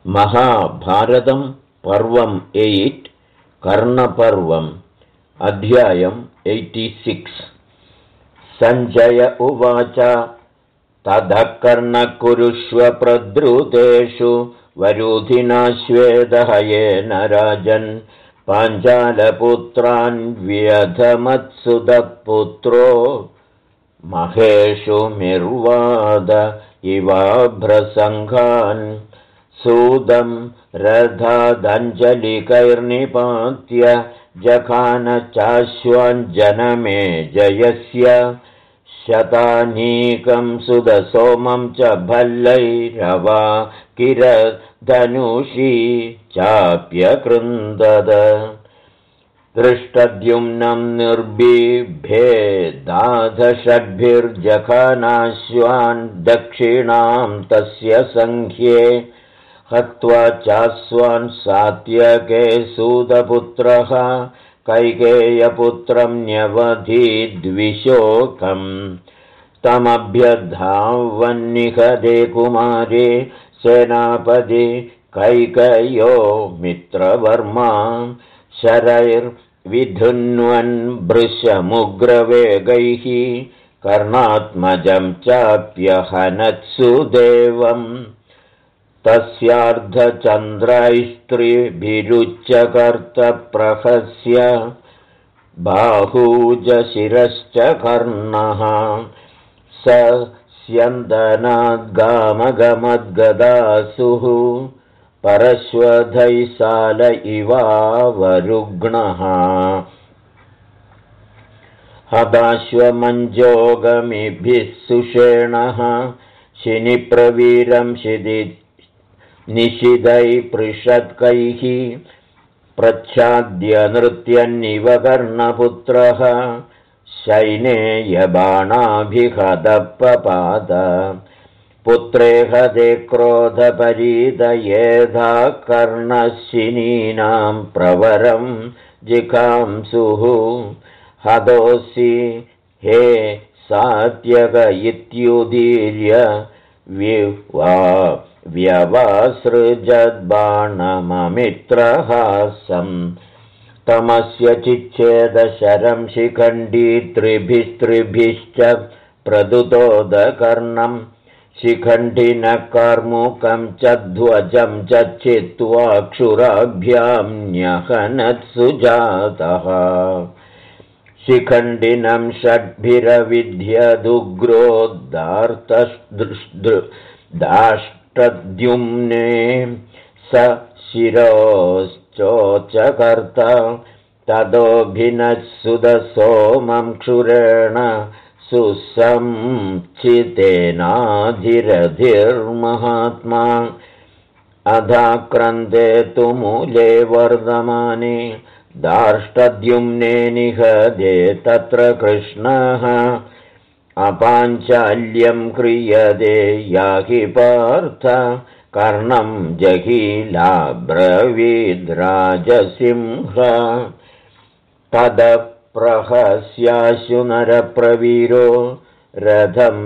महाभारतं पर्वम् 8 कर्णपर्वम् अध्यायम् 86 सञ्जय उवाच ततः कर्णः कुरुष्व प्रद्रुतेषु वरुधिना श्वेतहयेन राजन् पाञ्चालपुत्रान् व्यधमत्सुतपुत्रो महेषु मिर्वाद इवाभ्रसङ्घान् सूदं रथादञ्जलिकैर्निपात्य जखान चाश्वाञ्जनमे जयस्य शतानीकं सुदसोमं च भल्लैरवा किरधनुषी चाप्यकृन्दद दृष्टद्युम्नं निर्बिभेदाधषड्भिर्जखानाश्वान् दक्षिणां तस्य सङ्ख्ये हत्वा चास्वान् सात्यके सूतपुत्रः कैकेयपुत्रं न्यवधीद्विशोकम् तमभ्यधावन्निहते कुमारे सेनापति कैकेयो मित्रवर्मा शरैर्विधुन्वन् भृशमुग्रवेगैः कर्णात्मजं चाप्यहनत्सुदेवम् तस्यार्धचन्द्रैस्त्रिभिरुच्चकर्तप्रहस्य बाहूजशिरश्च कर्णः स स्यन्दनाद्गामगमद्गदासुः परश्वधैसाल इवावरुग्णः हताश्वमञ्जोगमिभिः सुषेणः शिनिप्रवीरं निशिदै पृषत्कैः प्रच्छाद्य नृत्यन्निव कर्णपुत्रः शैनेयबाणाभिहतपपात पुत्रे हते क्रोधपरीदयेधा कर्णशिनीनां प्रवरं जिघांसुः हतोऽसि हे सात्यक इत्युदीर्य व्यवासृजद्बाणममित्रहासं तमस्य चिच्छेदशरं शिखण्डी त्रिभिस्त्रिभिश्च प्रदुतोदकर्णं शिखण्डिनः कार्मुकं च ध्वजं च चित्वाक्षुराभ्यां न्यहनत्सुजातः शिखण्डिनं षड्भिरविध्यदुग्रोदाष्टद्युम्ने स शिरोश्चोचकर्त तदोभिनत्सुदसोमं क्षुरेण सुसंचितेनाधिरधिर्महात्मा अधाक्रन्दे तु मूले वर्धमाने दाष्टद्युम्ने निहते तत्र कृष्णः अपाञ्चाल्यं क्रियते याहि पार्थ कर्णं जहीलाब्रवीद्राजसिंह तदप्रहस्याशु नरप्रवीरो रथं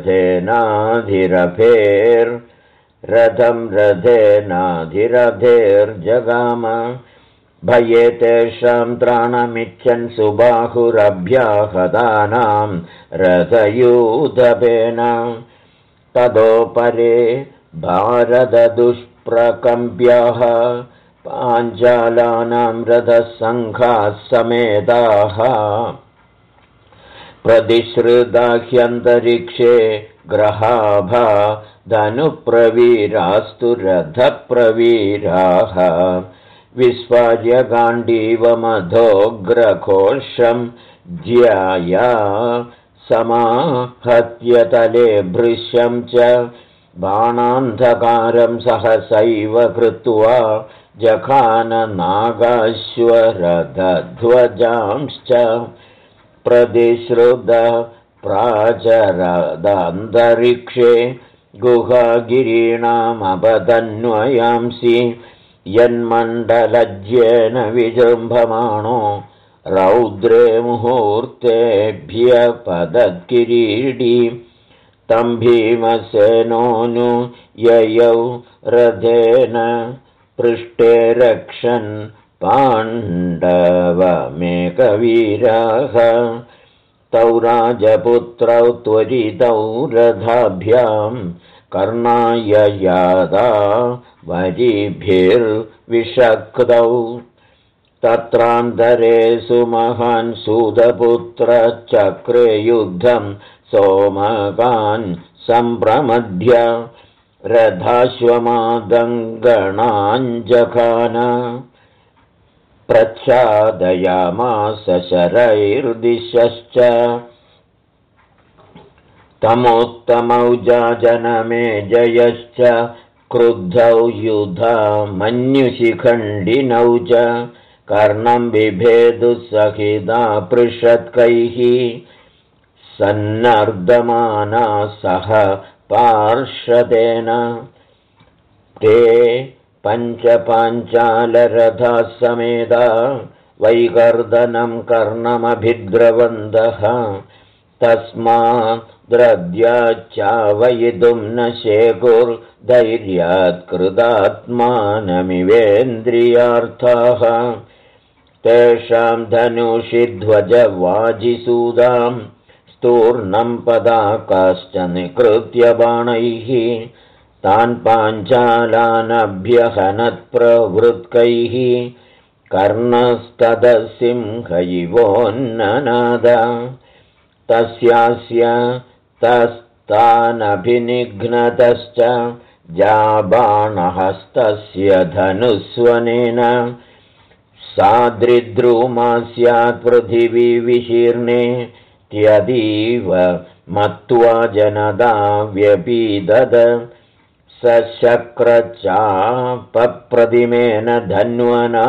रथेनाधिरथेर्जगाम भये तेषां त्राणमिच्छन् सुबाहुरभ्याहतानां रथयूथपेन तदोपरे भारतदुष्प्रकम्प्याः पाञ्चालानां रथसङ्घाः समेताः प्रतिश्रुताह्यन्तरिक्षे ग्रहाभा धनुप्रवीरास्तु रथप्रवीराः विस्फार्य गाण्डीवमधोग्रघोषं ज्याया समाहत्यतले भृश्यं च बाणान्धकारं सहसैव कृत्वा जखाननागाश्वरथध्वजांश्च प्रतिश्रुत प्राचरदन्तरिक्षे गुहागिरीणामपतन्वयांसि यन्मण्डलज्येन विजृम्भमाणो रौद्रे मुहूर्तेभ्य पदत्किरीटी तं भीमसेनोऽनु ययौ रथेन पृष्ठे रक्षन् पाण्डवमेकवीरः तौ राजपुत्रौ त्वरितौ रथाभ्यां कर्णाय यादा वरिभिर्विषक्तौ तत्रान्तरे सुमहान् सूतपुत्रचक्रे युद्धं सोमकान् सम्प्रमध्य रथाश्वमादङ्गणाञ्जखान प्रच्छादयामास शरैर्दिशश्च तमोत्तमौजा जनमे जयश्च क्रुद्धौ युधा मन्युशिखण्डिनौ च कर्णं बिभेदुसहिता पृषत्कैः सन्नर्दमाना सह पार्षदेन ते पञ्चपाञ्चालरथाः समेता वैकर्दनं कर्णमभिद्रवन्तः तस्माद्रद्याच्चावयितुं न शेकुर्धैर्यात् कृतात्मानमिवेन्द्रियार्थाः तेषां धनुषि ध्वजवाजिसूदां स्तूर्णं पदाकाश्च निकृत्य बाणैः तान् पाञ्चालानभ्यहनत्प्रवृत्कैः कर्णस्तदसिंहैवोन्ननाद तस्यास्य तस्तानभिनिघ्नतश्च जाबाणहस्तस्य धनुस्वनेन सादृद्रुमा स्यात् पृथिवी विशीर्णे त्यदीव मत्वा जनदा व्यपीदद सशक्रचापप्रतिमेन धन्वना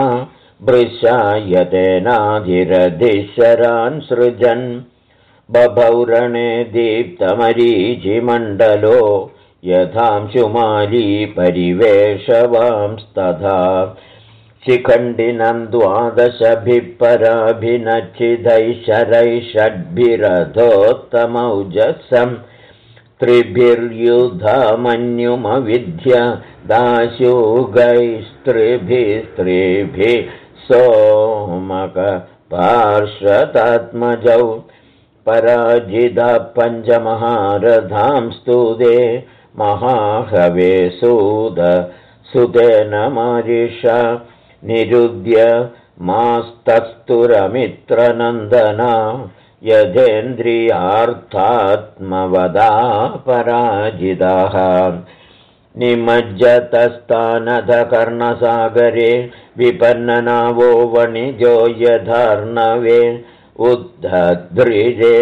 भृशायतेनाधिरधिशरान् सृजन् बभौरणे दीप्तमरीचिमण्डलो यथांशुमाली परिवेशवांस्तथा शिखण्डिनं द्वादशभिः पराभिनच्छिदैः शरैः षड्भिरथोत्तमौजसं त्रिभिर्युधामन्युमविद्य दाशुगैस्त्रिभिस्त्रिभिः सोमकपार्षदात्मजौ पराजिता पञ्चमहारथां स्तुते महाहवे सुतेन मारिषा निरुद्य मास्तस्तुरमित्रनन्दना यथेन्द्रियार्थात्मवदा पराजिताः निमज्जतस्तानथ कर्णसागरे विपन्ननावो वणिजो यथार्णवे उद्धद्रिजे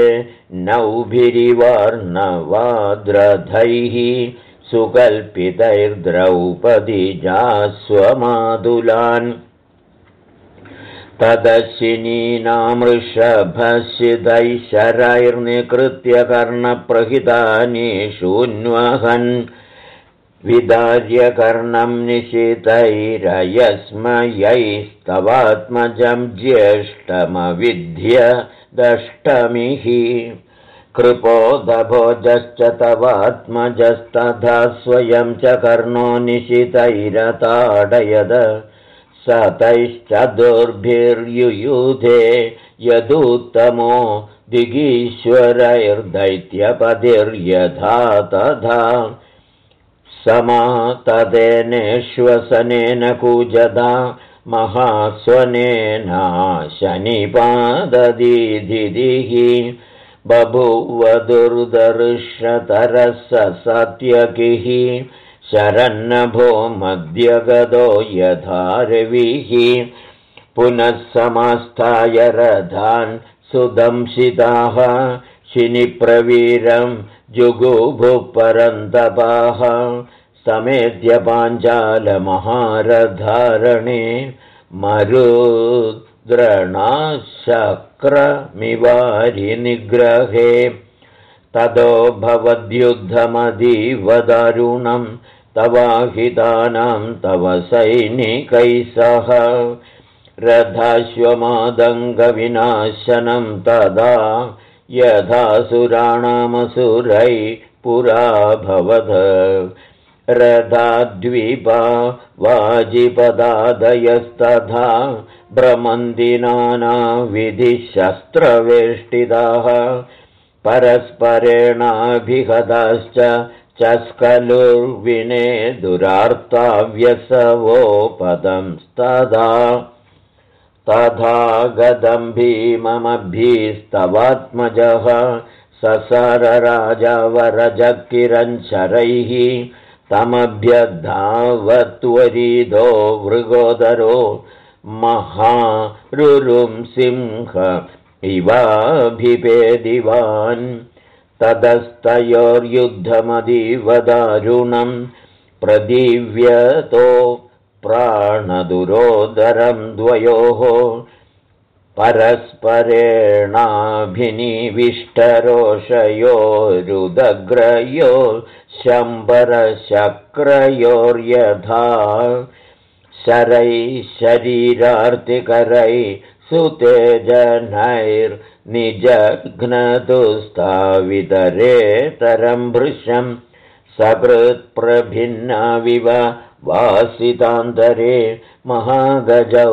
नौभिरिवार्णवाद्रथैः सुकल्पितैर्द्रौपदीजास्वमादुलान् तदशिनीनामृषभशिदैः शरैर्निकृत्य कर्णप्रहितानि शून्वहन् विदार्य कर्णं निशितैरयस्मयैस्तवात्मजं ज्येष्ठमविद्य दष्टमिः कृपोदभोजश्च तवात्मजस्तथा स्वयं च कर्णो निशितैरताडयद सतैश्चतुर्भिर्युयुधे यदुत्तमो दिगीश्वरैर्दैत्यपतिर्यथा तथा समातदेनेश्वसनेन कूजदा महास्वनेना शनिपाददीधिः बभूव दुर्दर्शतरः सत्यकिः शरन्नभो मध्यगतो यथा रविः पुनः समास्थाय रथान् सुदंशिताः शिनिप्रवीरं जुगुभुः परन्तपाः समेत्य पाञ्चालमहारथारणे मरुद्रणाशक्रमिवारिनिग्रहे ततो भवद्युद्धमतीव दारुणं तवाहितानां तव सैनिकैः सह रथाश्वमादङ्गविनाशनं तदा यथासुराणामसुरै पुराभवद रथाद्वीपा वाजिपदादयस्तथा भ्रमन्ति नानाविधिशस्त्रवेष्टिताः परस्परेणाभिहताश्च चस्कलुर्विने दुरार्ताव्यसवोपदंस्तदा तथा गतं भीममभीस्तवात्मजः ससरराजवरजकिरञ्चरैः तमभ्यधावत्वरीदो वृगोदरो महारुरुं सिंह इवाभिपेदिवान् ततस्तयोर्युद्धमतीव दारुणं प्रदीव्यतो प्राणदुरोदरं द्वयोः परस्परेणाभिनिविष्टरोषयोरुदग्रयो शम्बरशक्रयोर्यथा शरैः शरीरार्तिकरैः सुतेजनैर्निजघ्नदुस्तावितरेतरं भृशं सकृत्प्रभिन्नविव वासितान्तरे महागजौ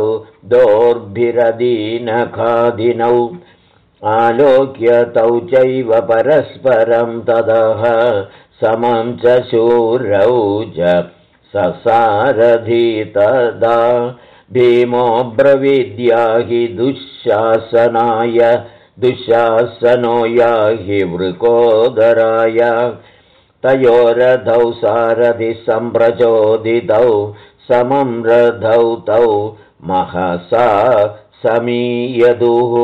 दोर्भिरदीनखादिनौ आलोक्य तौ चैव परस्परं ततः समं च शूरौ च ससारथि तदा भीमो ब्रवीद्याहि दुःशासनो याहि वृकोदराय तयोरधौ सारथि सम्प्रचोदितौ समं रथौ तौ महसा समीयदुः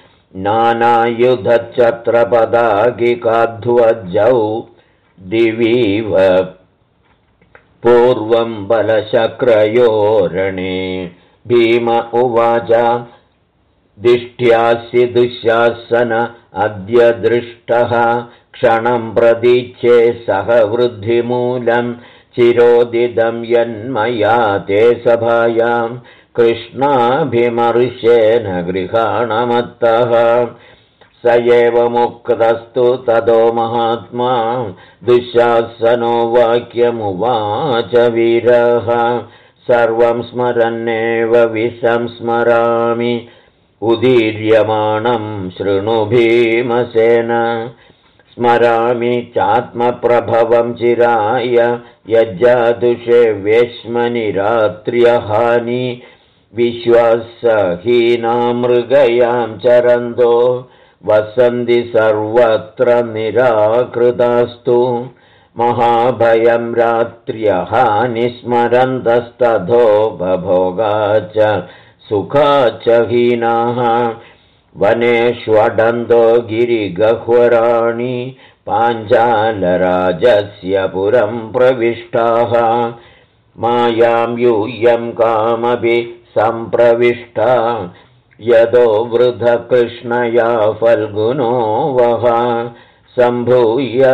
नानायुधच्छत्रपदागिकाध्वजौ दिवीव पूर्वं बलशक्रयोरणे भीम उवाच दिष्ट्यासि दुःशासन अद्य दृष्टः क्षणं प्रतीच्छे सह वृद्धिमूलं चिरोदिदं यन्मया ते सभायां कृष्णाभिमर्शेन गृहाणमत्तः स एव मुक्तस्तु ततो महात्मा दुःशासनो वाक्यमुवाच वीरः सर्वं स्मरन्नेव विसंस्मरामि उदीर्यमाणं शृणु भीमसेन स्मरामि चात्मप्रभवं चिराय यज्जादुषे वेश्मनि रात्र्यहानि विश्वासहीना मृगयां चरन्तो वसन्ति सर्वत्र निराकृतास्तु महाभयं रात्र्यहानि स्मरन्तस्तथोपभोगा च सुखा च हीनाः वनेष्वडन्तो गिरिगह्वराणि पाञ्चालराजस्य पुरं प्रविष्टाः मायां यूयं कामपि सम्प्रविष्टा यदो वृद्धकृष्णया फल्गुनो वः सम्भूय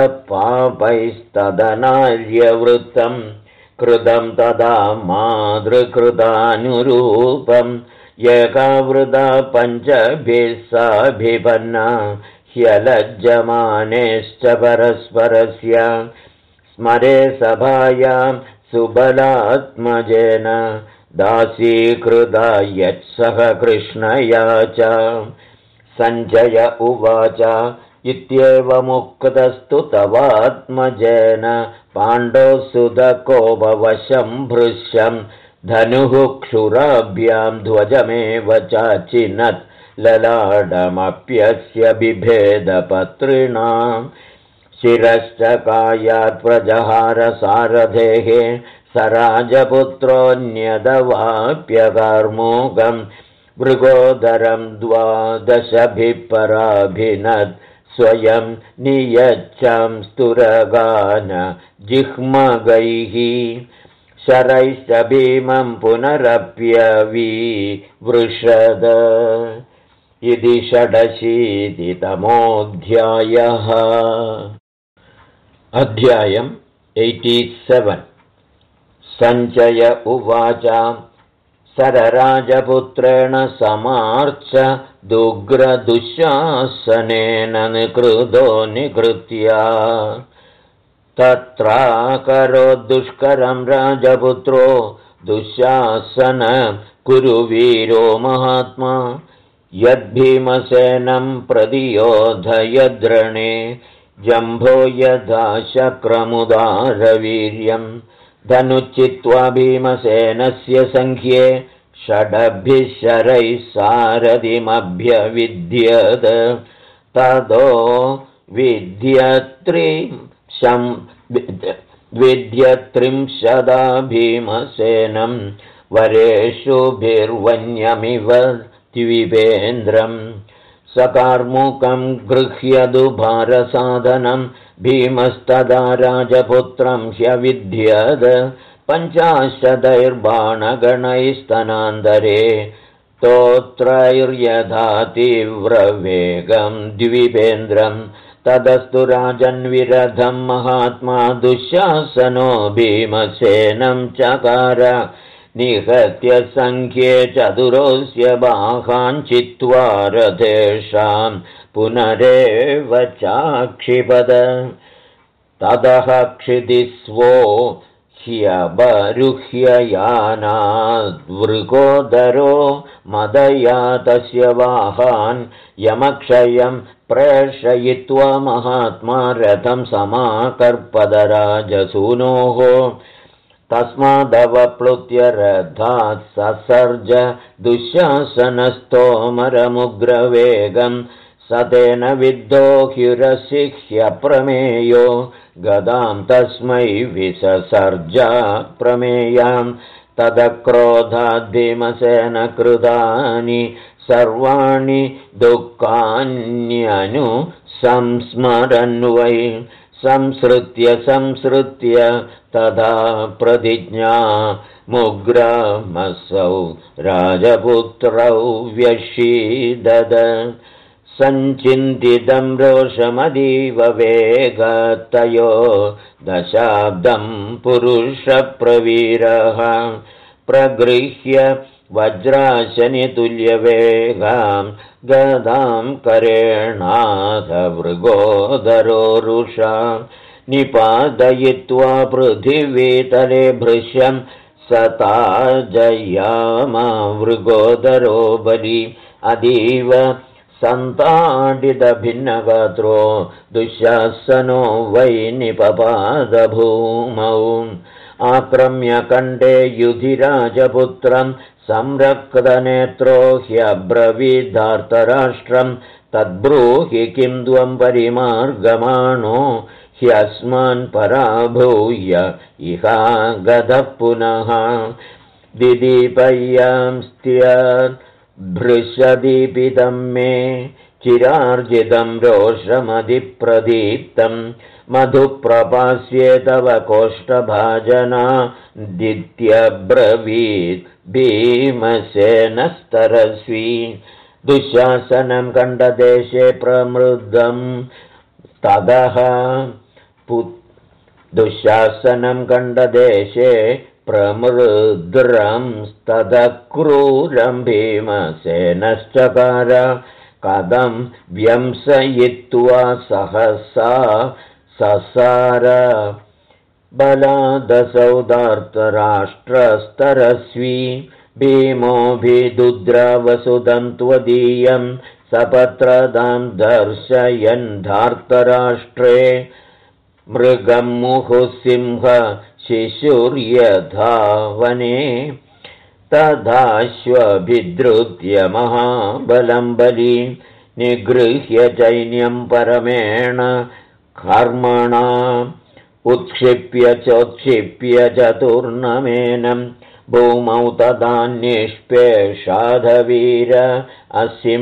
पापैस्तदनार्यवृत्तं कृतं तदा मातृकृतानुरूपम् एकावृता पञ्चभिः साभिपन्ना ह्यलज्जमानेश्च परस्परस्य स्मरे सभायां सुबलात्मजेन दासीकृता यत्सह कृष्णया च सञ्जय उवाच इत्येवमुक्तस्तु तवात्मजेन पाण्डोसुतकोपवशं भृशं धनुः क्षुराभ्यां ध्वजमेव चाचिनत् ललाडमप्यस्य बिभेदपत्रिणां शिरश्च कायात् प्रजहार सारथेः स राजपुत्रोऽन्यदवाप्यकार्मोगं मृगोदरं 12 पराभिनत् स्वयं नियच्छं स्तुरगान जिह्मगैः शरैश्च भीमं पुनरप्यविवृषद इति 86तमोऽध्यायः। अध्यायम् 87। सञ्जय उवाच सरराजपुत्रेण समार्च दुग्रदुःशासनेन निकृतो निकृत्या तत्राकरोद्दुष्करं राजपुत्रो दुःशासन कुरुवीरो महात्मा यद्भीमसेनं प्रतियोधयद्रणे जम्भो यथा शक्रमुदारवीर्यं धनुच्चित्वा भीमसेनस्य संख्ये षडभिः शरैः सारथिमभ्यविद्यत ततो विद्यत्रिंशदा भीमसेनं वरेषुभिर्वन्यमिव द्विपेन्द्रं सकार्मुकं गृह्यदुभारसाधनं भीमस्तदा राजपुत्रं ह्यविद्यत 50 स्तोत्रैर्यथा तीव्रवेगं द्विपेन्द्रं तदस्तु राजन्विरधं महात्मा दुःशासनो भीमसेनं चकार निहत्य संख्ये चतुरोऽस्य बाहान् चित्वा रथेषां पुनरेव चाक्षिपद ततः क्षितिस्वो ह्यवरुह्ययानाद्वृकोदरो मदया तस्य वाहान् यमक्षयं प्रेषयित्वा महात्मा रथं समाकर्पदराजसूनोः तस्मादवप्लुत्य रथात् ससर्ज दुःशासनस्तोमरमुग्रवेगं सतेन विद्धो ह्युरसिह्यप्रमेयो गदां तस्मै विससर्जा प्रमेयां तदक्रोधाद्भीमसेन कृतानि सर्वाणि दुःखान्यनु संस्मरन् वै संसृत्य तदा प्रतिज्ञा मुग्रमसौ राजपुत्रौ व्यशीदद सञ्चिन्तितं रोषमदीव वेगतयो दशाब्दं पुरुषप्रवीरः प्रगृह्य वज्राशनितुल्यवेगां गदां करेणाथवृगोदरोरुषा निपादयित्वा पृथिवीतले भृश्यं सताजयामवृगोदरो बलि अतीव सन्ताडितभिन्नगात्रो दुःशासनो वै निपपादभूमौ आक्रम्य कण्ठे युधिराजपुत्रं संरक्तनेत्रो ह्यब्रवीदार्तराष्ट्रं तद्ब्रूहि किं त्वं परिमार्गमाणो ह्यस्मान् पराभूय इहागतः पुनः दिदीपय्यांस्त्यभृशदीपितं मे चिरार्जितं रोषमधिप्रदीप्तं मधुप्रपास्ये तव कोष्ठभाजना दित्यब्रवीत् भीमसेनस्तरस्वी दुःशासनं कण्ठदेशे प्रमृद्धं ततः दुःशासनं कण्ठदेशे प्रमृद्रं ततः क्रूरं भीमसेनश्चकार कदं व्यंसयित्वा सहसा ससार बलादसौदार्तराष्ट्रस्तरस्वी भीमोऽभिदुद्रावसुदं त्वदीयं सपत्रदां दर्शयन् धार्तराष्ट्रे मृगं मुहुसिंह शिशुर्यथा वने तथाश्वभिद्रुत्य महाबलं बली निगृह्य चैन्यं परमेण कर्मणा उत्क्षिप्य चोत्क्षिप्य चतुर्नमेनं भूमौ तदा निष्पेषाधवीर असिं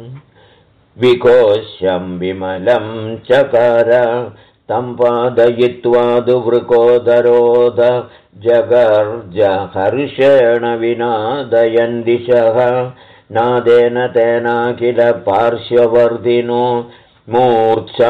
विकोशं विमलं चकार तं पादयित्वा दुवृकोदरोद जगर्ज हर्षेण विनादयन् दिशः नादेन तेनाखिल पार्श्ववर्धिनो मूर्च्छा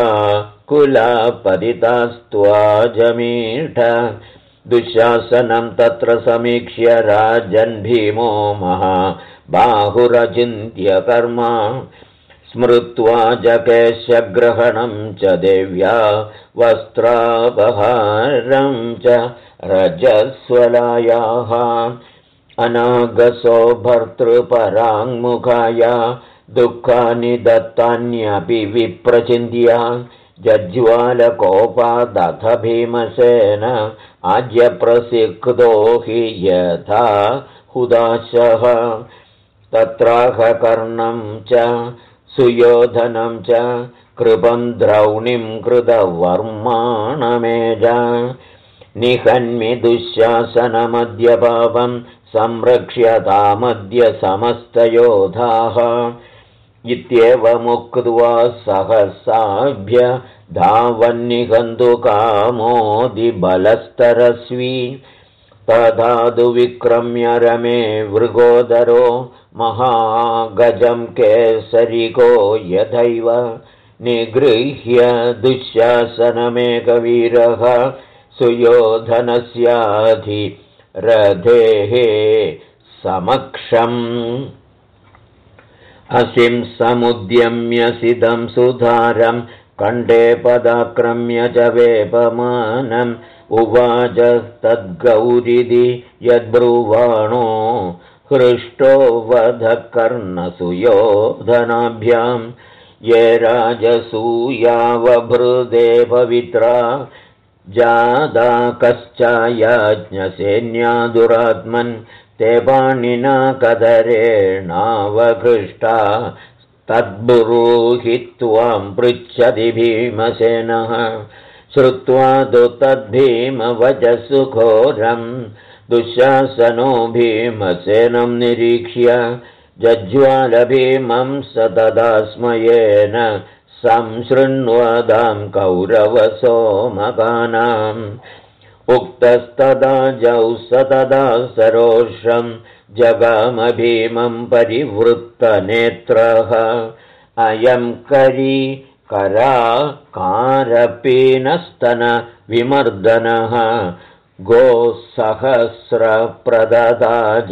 कुलापतितास्त्वाजमीढ दुःशासनं तत्र समीक्ष्य राजन् भीमो महाबाहुरचिन्त्य कर्मा स्मृत्वा जकेशग्रहणं च देव्या वस्त्रापहारं च रजस्वलायाः अनागसो भर्तृपराङ्मुखाय दुःखानि दत्तान्यपि विप्रचिन्त्या जज्ज्वालकोपादथ भीमसेन आज्यप्रसिक्तो हि यथा हुदाशः तत्राहकर्णं च सुयोधनं च कृपं द्रौणिं कृतवर्माणमेज निहन्मि दुःशासनमद्यपावं संरक्ष्यतामद्य समस्तयोधाः इत्येवमुक्त्वा सहसाभ्य धावन्निहन्तुकामोदिबलस्तरस्वी तदादु विक्रम्य रमे वृगोदरो महागजं केसरिको यथैव निगृह्य दुःशासनमेकवीरः सुयोधनस्याधिरथेः समक्षम् असिं समुद्यम्यसिदं सुधारं कण्ठे पदाक्रम्य च वेपमानम् उवाच तद्गौरिदि यद्ब्रुवाणो हृष्टो वधकर्णसुयोधनाभ्यां ये राजसूयावभृदे पवित्रा जादा कश्चायाज्ञसेन्यादुरात्मन् ते पाणिना कदरेणावकृष्टा तद्ब्रूहि त्वां पृच्छति भीमसेनः श्रुत्वा तु तद्भीमवचसु घोरं दुःशासनो भीमसेनं निरीक्ष्य जज्ज्वालभीमं स तदा स्मयेन संशृण्वदां कौरवसोमकानाम् उक्तस्तदा जौ स तदा सरोषं जगाम भीमं परिवृत्तनेत्रः अयं करी कराकारपीनस्तन विमर्दनः गोसहस्रप्रददाज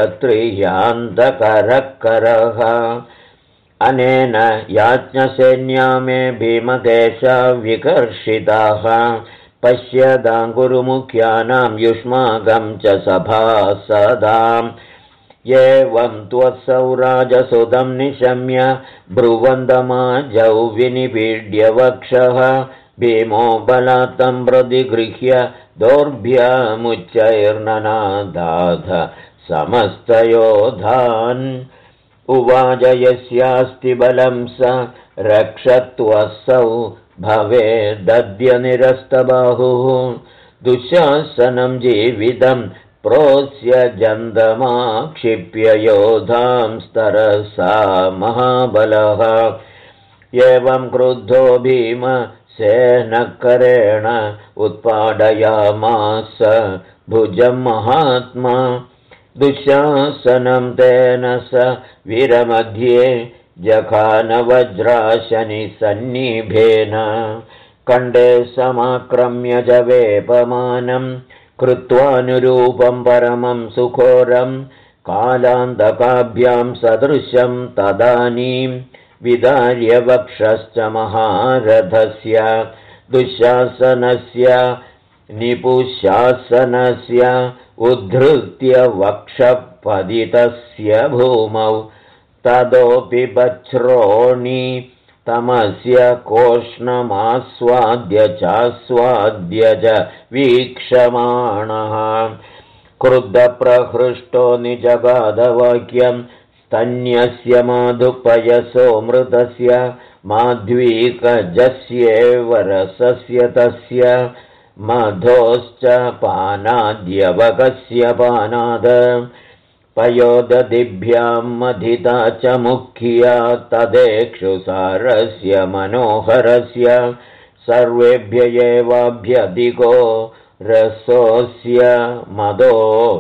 क्षत्रियान्तकरः अनेन याज्ञसेन्या मे भीमकेशा विकर्षिताः पश्यदाङ्गुरुमुख्यानां युष्माकं च सभासदाम् एवं त्वत्सौ राजसुतं निशम्य ब्रुवन्दमाजौ विनिपीड्य वक्षः भीमो बलात्तं प्रतिगृह्य दोर्भ्यामुच्चैर्ननादाथ समस्तयोधान् उवाच यस्यास्ति बलं स रक्षत्वसौ भवेदद्य निरस्तबाहुः दुःशासनं जीवितं प्रोत्स्य जन्दमाक्षिप्य योधांस्तरसा महाबलः एवं क्रुद्धो भीमसेनकरेण उत्पादयामास भुजं महात्मा दुःशासनं तेन स वीरमध्ये जघानवज्राशनिसन्निभेन कण्ठे समाक्रम्य च वेपमानं कृत्वानुरूपं परमं सुघोरं कालान्तकाभ्यां सदृशं तदानीं विदार्य वक्षश्च महारथस्य दुःशासनस्य निपुशासनस्य उद्धृत्य वक्षपतितस्य भूमौ तदोऽपि बच्छ्रोणि तमस्य कोष्णमास्वाद्य चास्वाद्य च वीक्षमाणः क्रुद्धप्रहृष्टो निजगादवाक्यं स्तन्यस्य माधुपयसो मृतस्य माध्वीकजस्येव रसस्य तस्य मधोश्च पानाद्यवकस्य पानाद पयोदधिभ्यां मथिता च मुख्या तदेक्षुसारस्य मनोहरस्य सर्वेभ्य एवाभ्यधिको रसोऽस्य मदो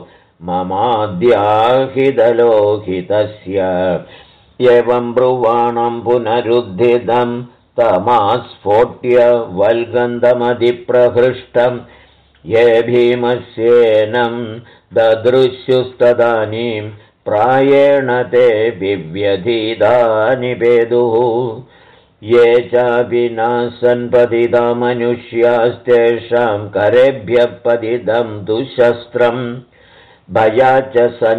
ममाद्याहितलोहितस्य एवं ब्रुवाणं पुनरुद्धितं तमास्फोट्य वल्गन्धमधिप्रहृष्टं ये भीमसेनं ददृश्युस्तदानीं प्रायेण ते विव्यधिदानि पेदुः ये चापि न सन्पतिता मनुष्यास्तेषां करेभ्यः पतितं दुःशस्त्रम् भयाच्च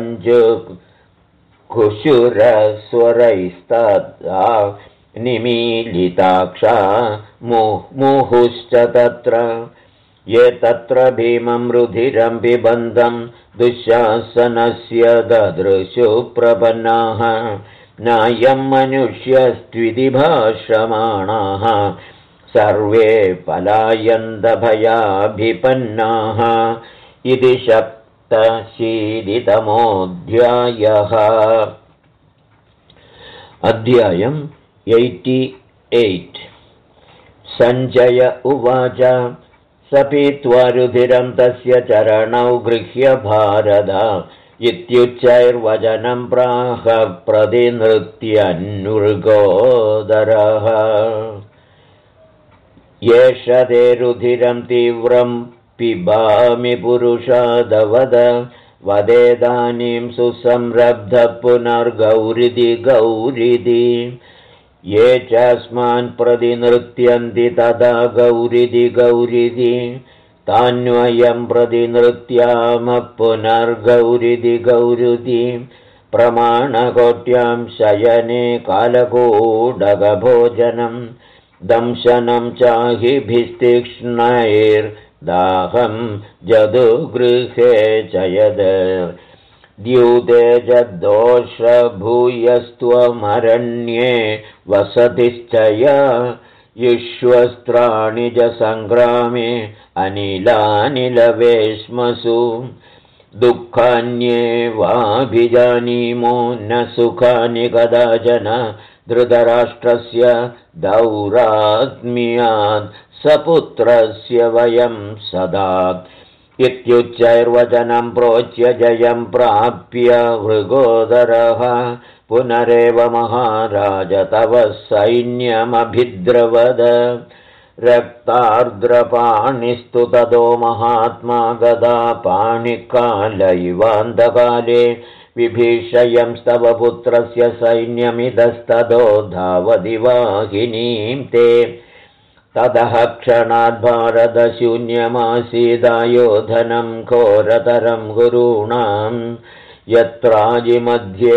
कुशुरस्वरैस्तदा निमीलिताक्षा मुहुश्च तत्र ये तत्र भीमं रुधिरं पिबन्तं दुःशासनस्य ददृशु प्रपन्नाः नायं मनुष्यस्त्विति भाषमाणाः सर्वे पलायन्तभयाभिपन्नाः इति सप्तशीतितमोऽध्यायः। अध्यायम् 88। सञ्जय उवाच स पीत्वा रुधिरं तस्य चरणौ गृह्य भारत इत्युच्चैर्वचनं प्राह प्रतिनृत्यन्मृगोदरः एष ते रुधिरं तीव्रं पिबामि पुरुषादवद वदेदानीं सुसंरब्धः पुनर्गौरिति गौरिति ये चास्मान् प्रतिनृत्यन्ति तदा गौरिति गौरिति तान्वयं प्रतिनृत्यामः पुनर्गौरिति गौरिति प्रमाणकोट्यां शयने कालकूटकभोजनं दंशनं चाहिभिस्तीक्ष्णैर्दाहं जदुगृहे च यद् द्यूते च दोषभूयस्त्वमरण्ये वसतिश्चया युष्वस्त्राणि च सङ्ग्रामे अनिलानिलवेश्मसु दुःखान्येवाभिजानीमो न सुखानि कदाचन धृतराष्ट्रस्य दौरात्म्यात् सपुत्रस्य वयं सदा इत्युच्चैर्वचनं प्रोच्य जयं प्राप्य वृगोदरः पुनरेव महाराज तव सैन्यमभिद्रवद रक्तार्द्रपाणिस्तु ततो महात्मा गदा पाणिकालैवान्तकाले विभीषयंस्तव पुत्रस्य सैन्यमिदस्ततो धावति वाहिनीं ते ततः क्षणाद् भारतशून्यमासीदायोधनं घोरतरं गुरूणां यत्राजिमध्ये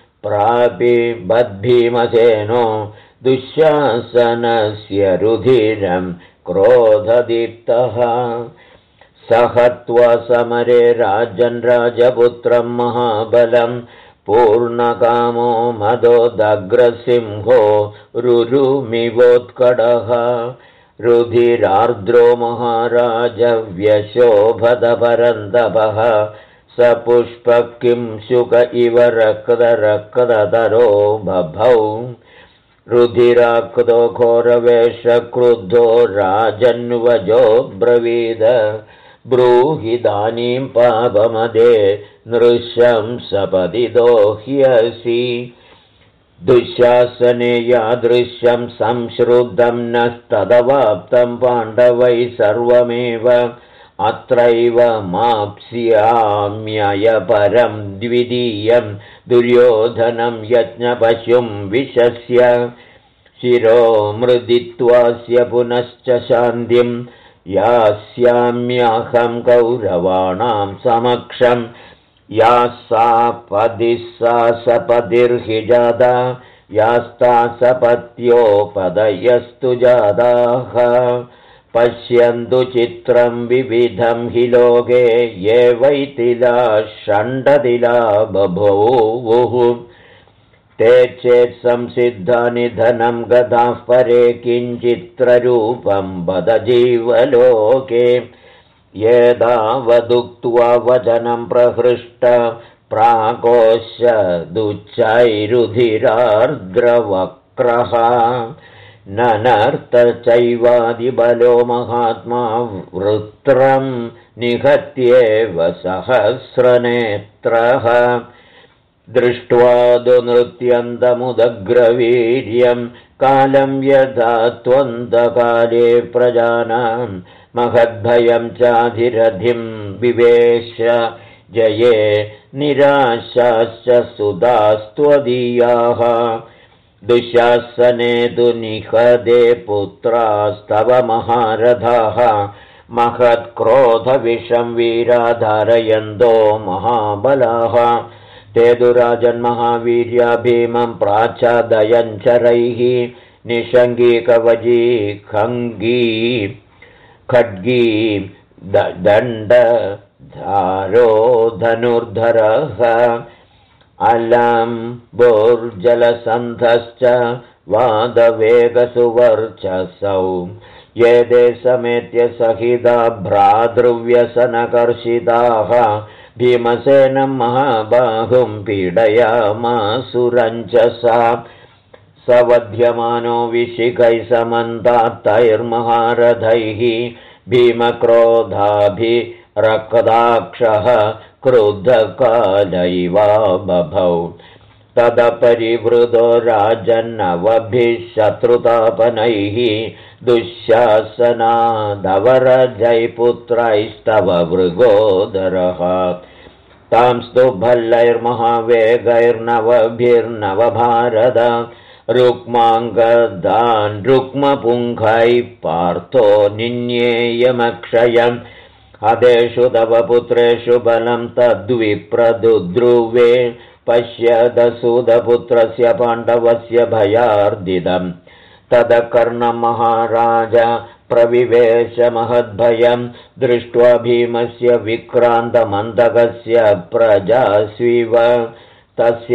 प्रापिबद्भीमसेनो दुःशासनस्य रुधिरं क्रोधदीप्तः सहत्वा समरे राजन् राजपुत्रं महाबलं पूर्णकामो मदोदग्रसिंहो रुरुमिवोत्कटः रुधिरार्द्रो महाराज व्यशोभदपरन्तपः स पुष्पः किं शुक इव रक्तरक्ततरो बभौ रुधिराक्तो घोरवेषक्रुद्धो राजन्वजो ब्रवीद ब्रूहिदानीं पापमदे नृशंसपतितो ह्यसि दुःशासने यादृश्यं संश्रुतं नस्तदवाप्तं पाण्डवैः सर्वमेव अत्रैव माप्स्याम्ययपरं द्वितीयं दुर्योधनं यज्ञपशुं विशस्य शिरो मृदित्वास्य पुनश्च शान्तिं यास्याम्यहं कौरवाणां समक्षं या सापदिः सा सपतिर्हि जाता यास्ता सपत्योपदयस्तु जाताः पश्यन्तु चित्रं विविधं हि लोके ये वैतिला षण्डतिला बभूवुः ते चेत् संसिद्धानि धनं गताः परे किञ्चित्ररूपं वद जीवलोके यदावदुक्त्वा वचनं प्रहृष्ट प्राकोशदुच्चैरुधिरार्द्रवक्रः ननर्त चैवादिबलो महात्मा वृत्रं निहत्येव सहस्रनेत्रः दृष्ट्वा दुनृत्यन्तमुदग्रवीर्यं कालं यथा त्वन्तकाले प्रजानां महद्भयं चाधिरधिं विवेश जये निराशाश्च सुधास्त्वदीयाः दुःशासने तु निहदे पुत्रास्तव महारथाः महत्क्रोधविषं वीरा धारयन्तो महाबलाः ते दुराजन्महावीर्या भीमं प्राच्छादयञ्चरैः निषङ्गी कवची खङ्गी खड्गी दण्डधारो धनुर्धरः अलम्बुर्जलसन्धश्च वादवेगसुवर्चसौ ये ते समेत्य सहिता भ्रातृव्यसनकर्षिताः भीमसेनं महाबाहुं पीडयामासुरञ्जसा सवध्यमानो विशिखैः समन्तात्तैर्महारथैः भीमक्रोधाभिरक्ताक्षः क्रुद्धकालैवा बभौ तदपरिवृतो राजन्नवभिः शत्रुतापनैः दुःशासनादवरजैपुत्रैस्तव वृगोदरः तांस्तु भल्लैर्महावेगैर्नवभिर्नवभारत रुक्माङ्गदान् रुक्मपुङ्खैः पार्थो निन्येयमक्षयम् हदेषु तव पुत्रेषु बलं तद्विप्रदुद्रुवे पश्यदसूदपुत्रस्य पाण्डवस्य भयार्दितम् तदकर्णं महाराज प्रविवेश महद्भयं दृष्ट्वा भीमस्य विक्रान्तमन्तकस्य प्रजास्विव तस्य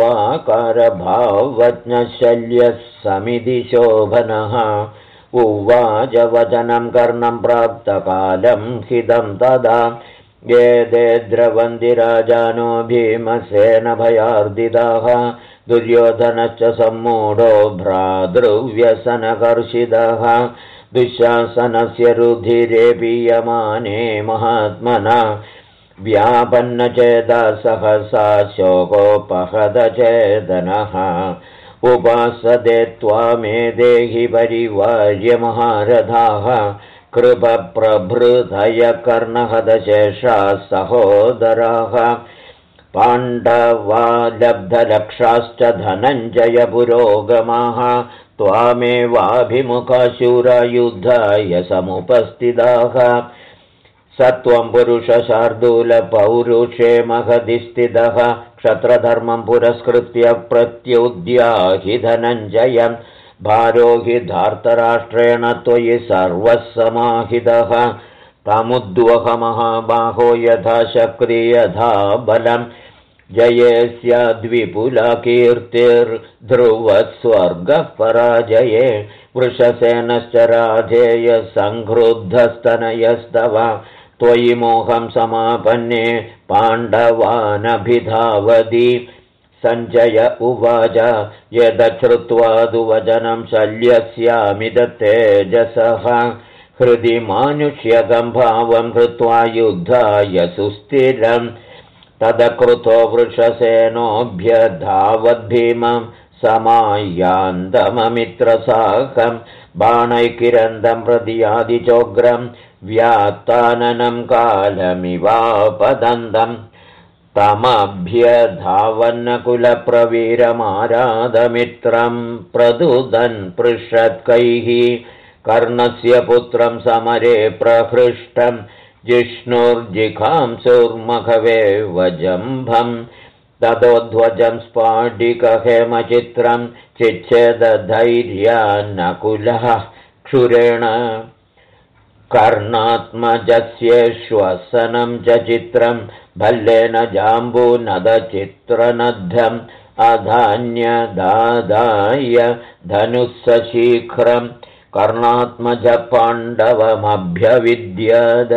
त्वाकारभावज्ञशल्यः समिति शोभनः उवाच वचनं कर्णं प्राप्तकालं हितं तदा ये ते द्रवन्ति राजानो भीमसेन भयार्दिताः दुर्योधनश्च सम्मूढो भ्रातृव्यसनकर्षितः दुःशासनस्य रुधिरे पीयमाने महात्मना व्यापन्नचेता सहसा शोकोपहतचेतनः उपासते त्वामे देहि परिवार्य महारथाः कृपप्रभृतय कर्णहतशेषाः सहोदराः पाण्डवा लब्धलक्षाश्च धनञ्जय पुरोगमाः त्वामेवाभिमुखशूरा युद्धाय समुपस्थिताः सत्वं पुरुषशार्दूलपौरुषे महति स्थितः क्षत्रधर्मं पुरस्कृत्य प्रत्युद्याहि धनञ्जयं भारो हि धार्तराष्ट्रेण त्वयि सर्वः समाहितः तमुद्वह महाबाहो यथा शक्ति यथा बलं जये स्याद्विपुला कीर्तिर्ध्रुवः स्वर्गः पराजये वृषसेनश्च राधेय संक्रुद्धस्तनयस्तव त्वयि मोहं समापन्ने पाण्डवानभिधावति सञ्जय उवाच यदश्रुत्वादुवचनं शल्यस्यामिदतेजसः हृदि मानुष्यकं भावं कृत्वा युद्धाय सुस्थिरम् तदकृतो वृषसेनोऽभ्यधावद्भीमं समायान्तममित्रसाकं बाणैकिरन्दं प्रतियादिचोग्रं व्यात्ताननं कालमिवापदन्दं तमभ्यधावन्नकुलप्रवीरमाराधमित्रं प्रदुदन् पृषत्कैः कर्णस्य पुत्रं समरे प्रहृष्टं जिष्णुर्जिघांसुर्मघवेव जम्भं ततोध्वजं स्फाटिकहेमचित्रं चिच्छेदधैर्यान्नकुलः क्षुरेण कर्णात्मजस्येश्वसनं च चित्रं भल्लेन जाम्बूनदचित्रनद्धम् अधान्यदादाय धनुःसशीघ्रम् कर्णात्मज पाण्डवमभ्यविद्यद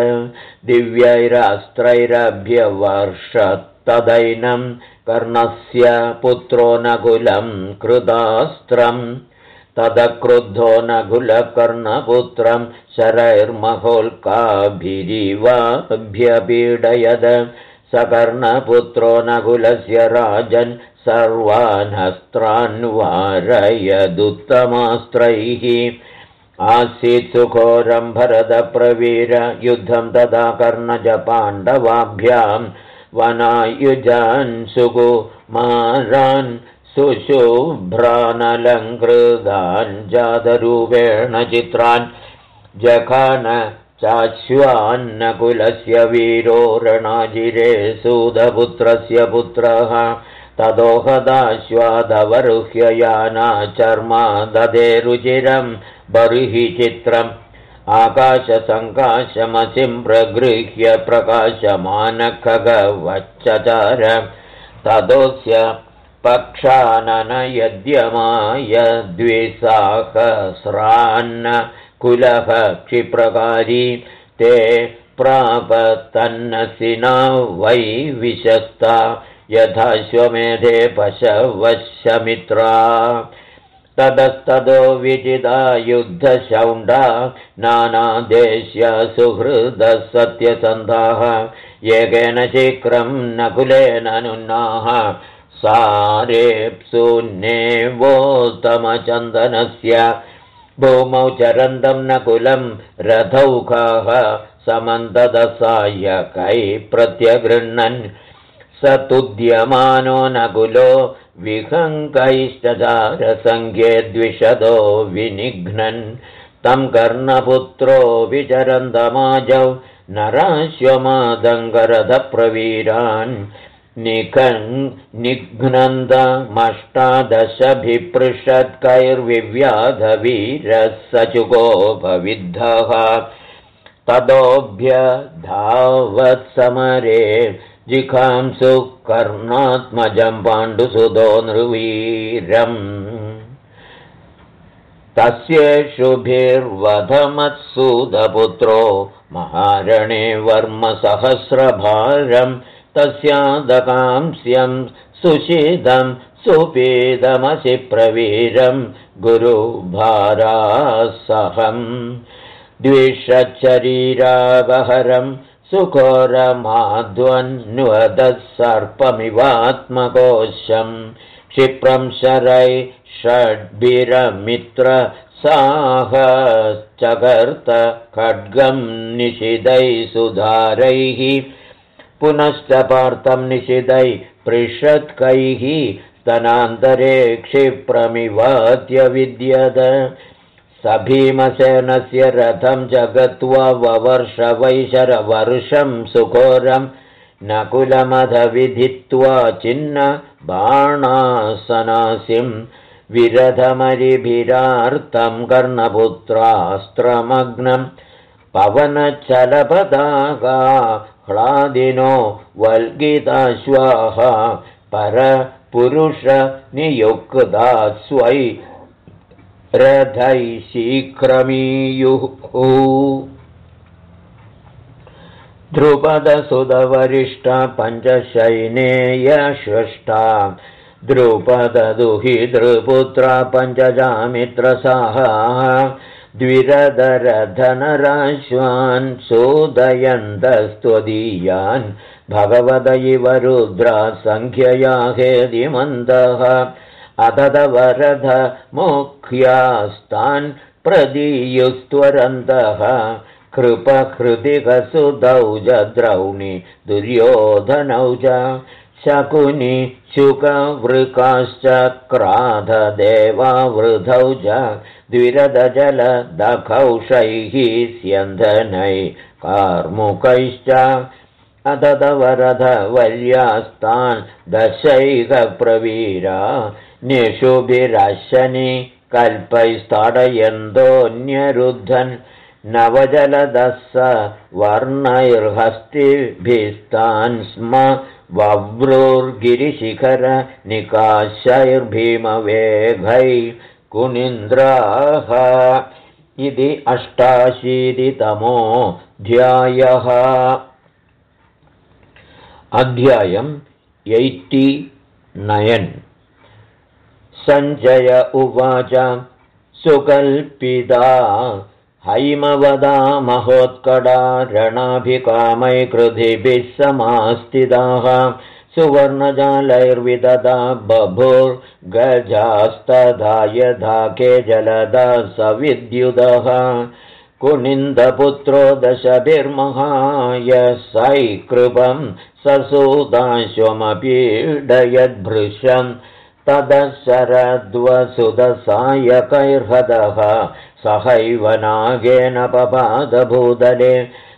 दिव्यैरास्त्रैरभ्यवर्षत्तदैनं कर्णस्य पुत्रो नकुलं कृतास्त्रम् तदक्रुद्धो नकुलकर्णपुत्रं शरैर्महोल्काभिरिवाभ्यपीडयद स कर्णपुत्रो नकुलस्य राजन् सर्वान् हस्त्रान् वारयदुत्तमास्त्रैः आसीत् सुघोरं भरतप्रवीर युद्धं तदा कर्णज पाण्डवाभ्यां वनायुजान् सुकुमारान् सुशुभ्रानलङ्कृतान् जातरूपेण चित्रान् जघान चाश्वान्नकुलस्य वीरो रणाजिरे सूदपुत्रस्य पुत्रः तदोहदाश्वादवरुह्य यानाचर्मा ददे रुचिरं बर्हि चित्रम् आकाशसङ्काशमसिं प्रगृह्य प्रकाशमानखगवच्चचार तदोऽस्य पक्षाननयद्यमाय द्विसाहस्रान्न कुलः क्षिप्रकारी ते प्रापतन्नसिना वै विशस्ता यथाश्वमेधे पशवशमित्रा ततस्ततो विजिता युद्धशौण्डा नानादेश्य सुहृदः सत्यसन्धाः येकेन शीघ्रं नकुलेन नुन्नाः सारेप्सुन्नेवोत्तमचन्दनस्य भूमौ चरन्तं नकुलं रथौकाः समन्तदसायकै प्रत्यगृह्णन् स तुद्यमानो नकुलो विहङ्कैश्चचारसङ्ख्ये द्विशतो विनिघ्नन् तं कर्णपुत्रो विचरन्तमाजौ नराश्वमादङ्गरथप्रवीरान् निघ्नन्दमष्टादशभिपृषत्कैर्विव्याधवीरः सचुकोपविद्धः ततोऽभ्यधावत्समरे जिघांसु कर्णात्मजं पाण्डुसुतो नृवीरम् तस्येषुभिर्वधमत्सूदपुत्रो महारणे वर्मसहस्रभारं तस्यादकांस्यं सुशीदं सुपीदमसि प्रवीरं गुरुभारासहम् द्विषच्चरीरावहरं सुघोरमाध्वन्वदः सर्पमिवात्मकोशं क्षिप्रं शरै षड्भिरमित्र साहश्चकर्त खड्गं निशिदै सुधारैः पुनश्च पार्थं निशिदै पृषत्कैः स्तनान्तरे क्षिप्रमिवाद्यविद्यत स भीमसेनस्य रथं जगत्वा ववर्ष वैशरवर्षं सुघोरं नकुलमध विधित्वा छिन्न बाणासनासिं विरधमरिभिरार्तं कर्णपुत्रास्त्रमग्नं पवनचलपदागा ह्लादिनो वल्गिताश्वाः परपुरुषनियुक्ता स्वै रथै शीघ्रमीयुः द्रुपदसुतवरिष्ठा पञ्चशैनेयश्रेष्ठा द्रुपददुहितृपुत्रा पञ्चजामित्रसाहाः द्विरदरधनराश्वान् सूदयन्तस्त्वदीयान् भगवद इव रुद्रा सङ्ख्यया हेदिमन्दः अतदवरध मुख्यास्तान् प्रदीयुस्त्वरन्तः कृपहृदिकसुतौ च द्रौणि दुर्योधनौ च शकुनि शुकवृकाश्च क्राधदेवावृधौ च द्विरदजलदखौषैः स्यन्धनै कार्मुकैश्च अतदवरधवर्यास्तान् दशैकप्रवीरा निषुभिरशनि कल्पैस्ताडयन्तोऽन्यरुद्धन् नवजलदस्स वर्णैर्हस्तिभिस्तान् स्म वव्रूर्गिरिशिखर निकाशैर्भीमवेघै कुनिन्द्राः इति 88तमोऽध्यायः। अध्यायम् 89। सञ्जय उवाच सुकल्पिता हैमवदा महोत्कटा रणाभिकामैकृधिभिः समास्थिताः सुवर्णजालैर्विदधा बभुर्गजास्तथा यथा के जलदा सविद्युतः कुनिन्दपुत्रो दशभिर्महायसैकृपं ससूदाश्वमपीडयद्भृशं ततः शरद्वसुदसायकैर्हदः सहैव नागेन पपादभूतले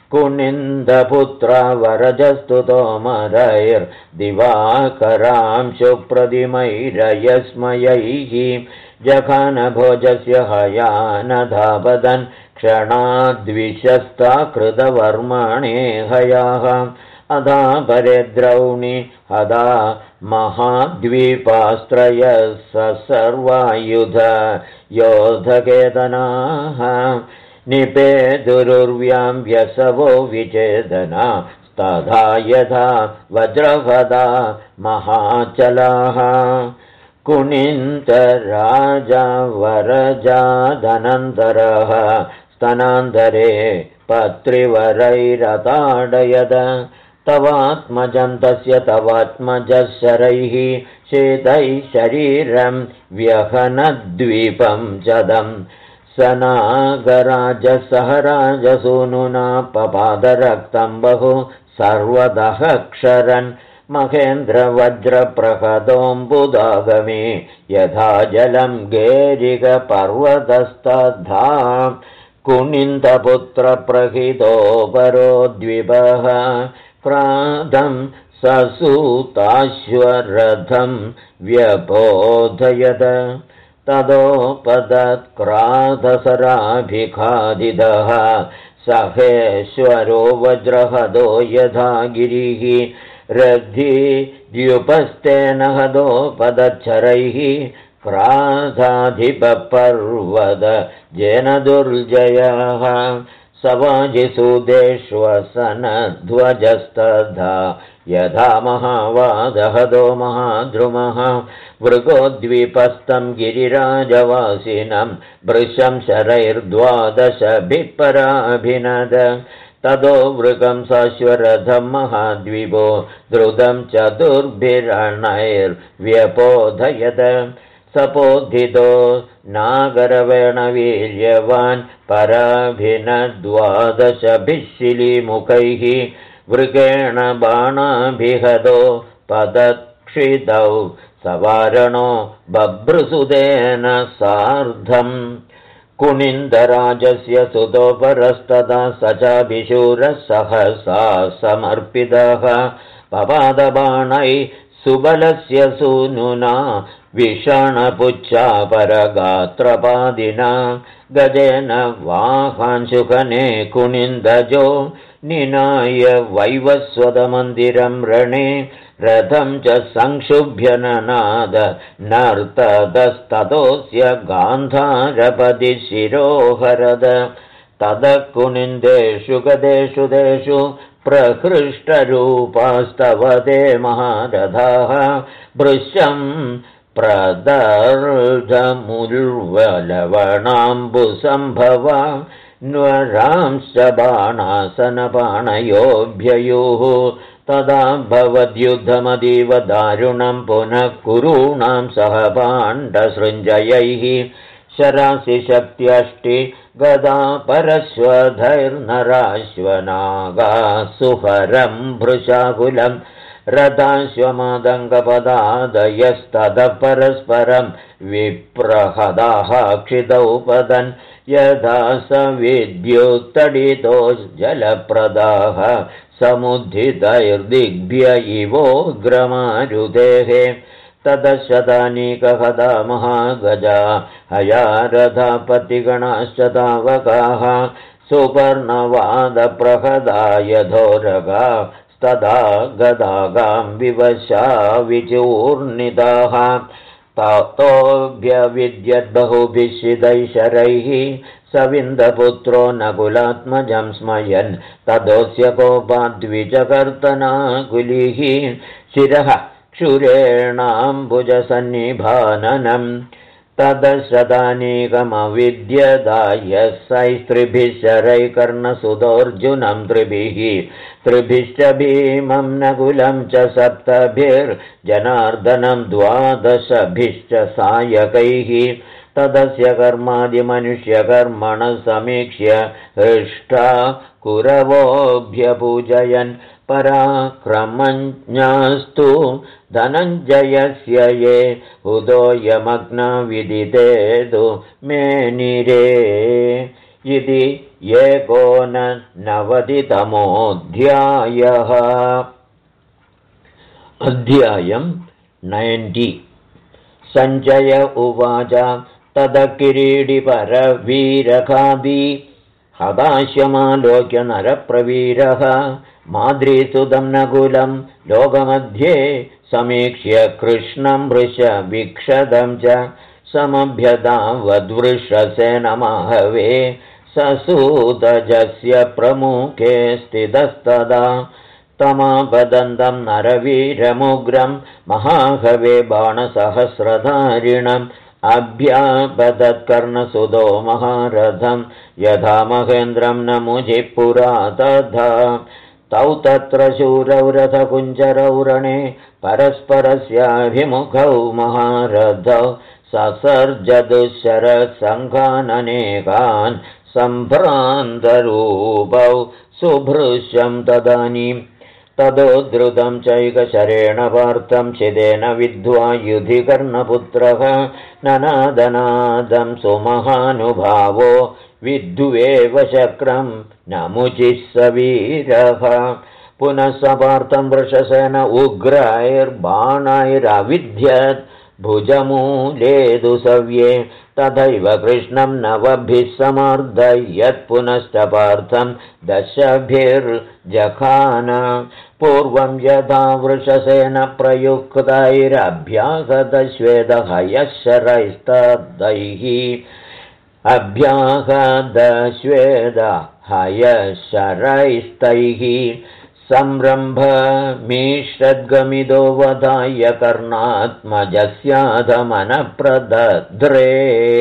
कुनिन्दपुत्रवरजस्तुतोमरैर्दिवाकरांशुप्रतिमैरयस्मयैः जघनभोजस्य हयानधापदन् क्षणाद्विशस्ता कृतवर्मणे हयाः अधापरे द्रौणि हदा महाद्वीपास्त्रयः सर्वायुध योधकेतनाः निपेदुरुर्व्यां व्यसवो विचेदना तथा यथा वज्रहदा महाचलाः कुनिन्दराजा वरजादनन्तरः स्तनान्तरे पत्रिवरैरताडयद तवात्मजं तस्य तवात्मजः शरैः शेतैः शरीरं व्यहनद्वीपं चदम् स नागराजसह राजसूनुना पपादरक्तं बहु सर्वतः क्षरन् महेन्द्रवज्रप्रहदोऽम्बुदागमे यथा जलं गेरिकपर्वतस्तथा कुनिन्दपुत्रप्रहितो परोद्विपः क्रादं ससूताश्वरथं व्यबोधयद तदोपदत्क्राधसराभिखादिदः सहेश्वरो वज्रहदो यथा गिरिः रद्धिद्युपस्तेन हदोपदच्छरैः क्राधाधिपर्वद जेन दुर्जयः सवाजिसूदेष्वसनध्वजस्तथा यथा महावादहदो महाद्रुमः वृकोद्वीपस्थं गिरिराजवासिनं भृशं शरैर्द्वादशभिपराभिनद ततो वृकं साश्वरथं महाद्विपो द्रुतं चतुर्भिरणैर्व्यपोधयत सपोधितो नागरवेणवीर्यवान् पराभिनद्वादशभिशिलीमुखैः वृकेण बाणाभिहतो पदक्षितौ सवारणो बभ्रुसुतेन सार्धम् कुनिन्दराजस्य सुतोपरस्तदा स चाभिशूरः सहसा समर्पितः पपादबाणैः सुबलस्य सूनुना विषणपुच्छापरगात्रपादिना गजेन वाहांशुकने कुनिन्दजो निनाय वैवस्वतमन्दिरं रणे रथं च संक्षुभ्यननाद नर्ततस्ततोऽस्य गान्धारपदि शिरोहरद ततः कुनिन्देषु गदेषु देषु प्रहृष्टरूपास्तव ते महारथाः भृशं प्रदर्धमुर्वलवणाम्बुसम्भव न्वरांश्च बाणासनपाणयोऽभ्ययुः तदा भवद्युद्धमतीव दारुणं पुनः कुरूणां सह पाण्डसृञ्जयैः शरासि शक्त्यष्टि गदा परश्वधैर्नराश्वनागासुहरं भृशाकुलं रथाश्वमादङ्गपदादयस्ततः परस्परं विप्रहदाः क्षितौ पतन् यथा स विद्युत्तडितो जलप्रदाः समुद्धितैर्दिग्भ्य इवोग्रमारुतेः ततशतानीकहदा महागजा हयारथापतिगणाश्च तावकाः सुपर्णवादप्रहदा यथोरगा तदा गदागां विवशा विचूर्णिताः ततोऽभ्यविद्यद्बहुभिषिदैः शरैः सविन्दपुत्रो नकुलात्मजं स्मयन् तदोऽस्य कोपाद्विजकर्तनाकुलिः शिरः क्षुरेणाम्बुजसन्निभाननं तदशदानीकमविद्यदायस्त्रिभिः शरैकर्णसुतोऽर्जुनं त्रिभिश्च भीमं नकुलं च सप्तभिर्जनार्दनं द्वादशभिश्च सायकैः तदस्य कर्मादिमनुष्यकर्मणः समीक्ष्य हृष्टा कुरवोऽभ्यपूजयन् पराक्रमज्ञास्तु धनञ्जयस्य ये उदोऽयमग्ना विदितेदु मेनिरे इति एकोननवतितमोऽध्यायः। अध्यायं 90। सञ्जय उवाच तद किरीटिपरवीरकादी हताशमालोक्य नरप्रवीरः माद्रीसुतं नकुलं लोकमध्ये समीक्ष्य कृष्णं वृषभिक्षदं च समभ्यदावद्वृषसेनमाहवे ससूतजस्य प्रमुखे स्थितस्तदा तमापदन्तं नरवीरमुग्रं महाहवे बाणसहस्रधारिणम् अभ्यापदत्कर्णसुतो महारथं यथा महेन्द्रं न मुजिपुरा तथा तौ तत्र शूरौ रथकुञ्जरौ रणे परस्परस्याभिमुखौ महारथौ ससर्जदुःशरसङ्घाननेकान् सम्भ्रान्तरूपौ सुभृशं तदानीम् तदोद्धृतं चैकशरेण पार्थं छिदेन विद्ध्वा युधि कर्णपुत्रः ननादनादं सुमहानुभावो विद्युवेव शक्रं नमुचिः स वीरः पुनः स पार्थं वृषसेन उग्रैर्बाणैरविध्यत् भुजमूले दुसव्ये तथैव कृष्णं नवभिः समर्दयत् पुनश्च पार्थं दशभिर्जखान पूर्वं यथा वृषसेन प्रयुक्तैरभ्यागतश्वेदहयशरैस्तदैः अभ्यागतश्वेदहयशरैस्तैः संरम्भमीषद्गमिदो वधाय कर्णात्मजस्याधमनप्रदध्रे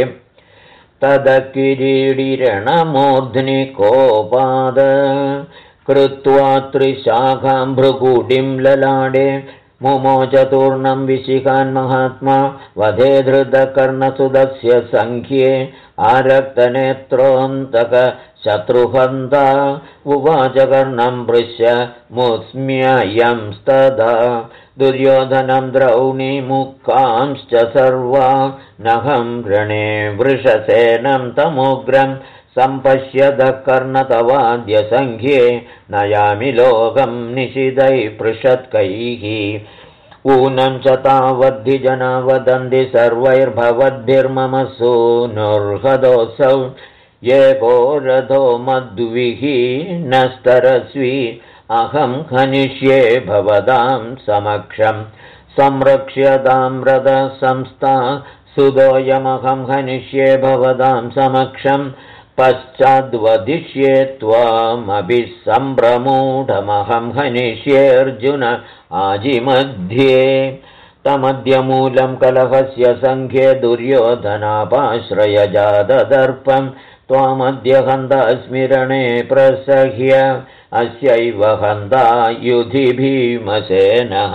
तदकिरीडिरणमूर्ध्नि कोपाद कृत्वा त्रिशाखां भृकुटिं ललाडे मुमोचतूर्णं विशिखान् महात्मा वधे धृतकर्णसुतस्य सङ्ख्ये आरक्तनेत्रोऽन्तक शत्रुहन्ता उवाच कर्णं पृश्य मुस्म्ययंस्तदा दुर्योधनं द्रौणीमुखांश्च सर्वा नहं रणे वृषसेनं तमुग्रं सम्पश्यतः कर्णतवाद्य सङ्ख्ये नयामि लोकं निशितैः पृषत्कैः ऊनं च तावद्धिजना वदन्ति सर्वैर्भवद्भिर्मम सूनुर्हदोऽसौ एको रथो मद्विहीनस्तरस्वी अहं हनिष्ये भवतां समक्षं संरक्ष्यतां रथसंस्था सुदोऽयमहं हनिष्ये भवतां समक्षं पश्चाद्वदिष्ये त्वामपि सम्भ्रमूढमहं हनिष्ये अर्जुन आजिमध्ये तमद्यमूलं कलहस्य सङ्ख्ये दुर्योधनापाश्रयजातदर्पं त्वामद्य हन्तास्मि रणे प्रसह्य अस्यैव हन्ता युधि भीमसेनः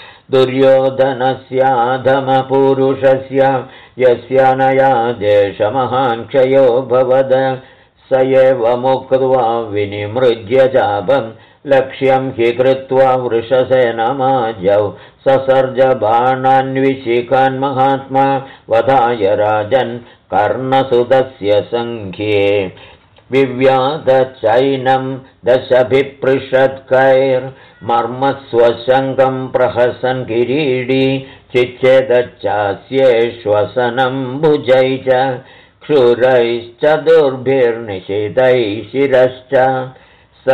दुर्योधनस्याधमपुरुषस्य यस्यानया देशमहान् क्षयो भवद स एव मुक्त्वा विनिमृज्य चापं लक्ष्यं हि कृत्वा वृषसेनमाजौ ससर्ज बाणान्विशिखान् महात्मा वधाय राजन् कर्णसुतस्य सङ्ख्ये विव्याधचैनं दशभिपृषत्कैर्मर्मस्वशङ्कं प्रहसन् किरीडी चिच्छेदच्चास्येश्वसनं भुजै च क्षुरैश्चतुर्भिर्निषितैः शिरश्च स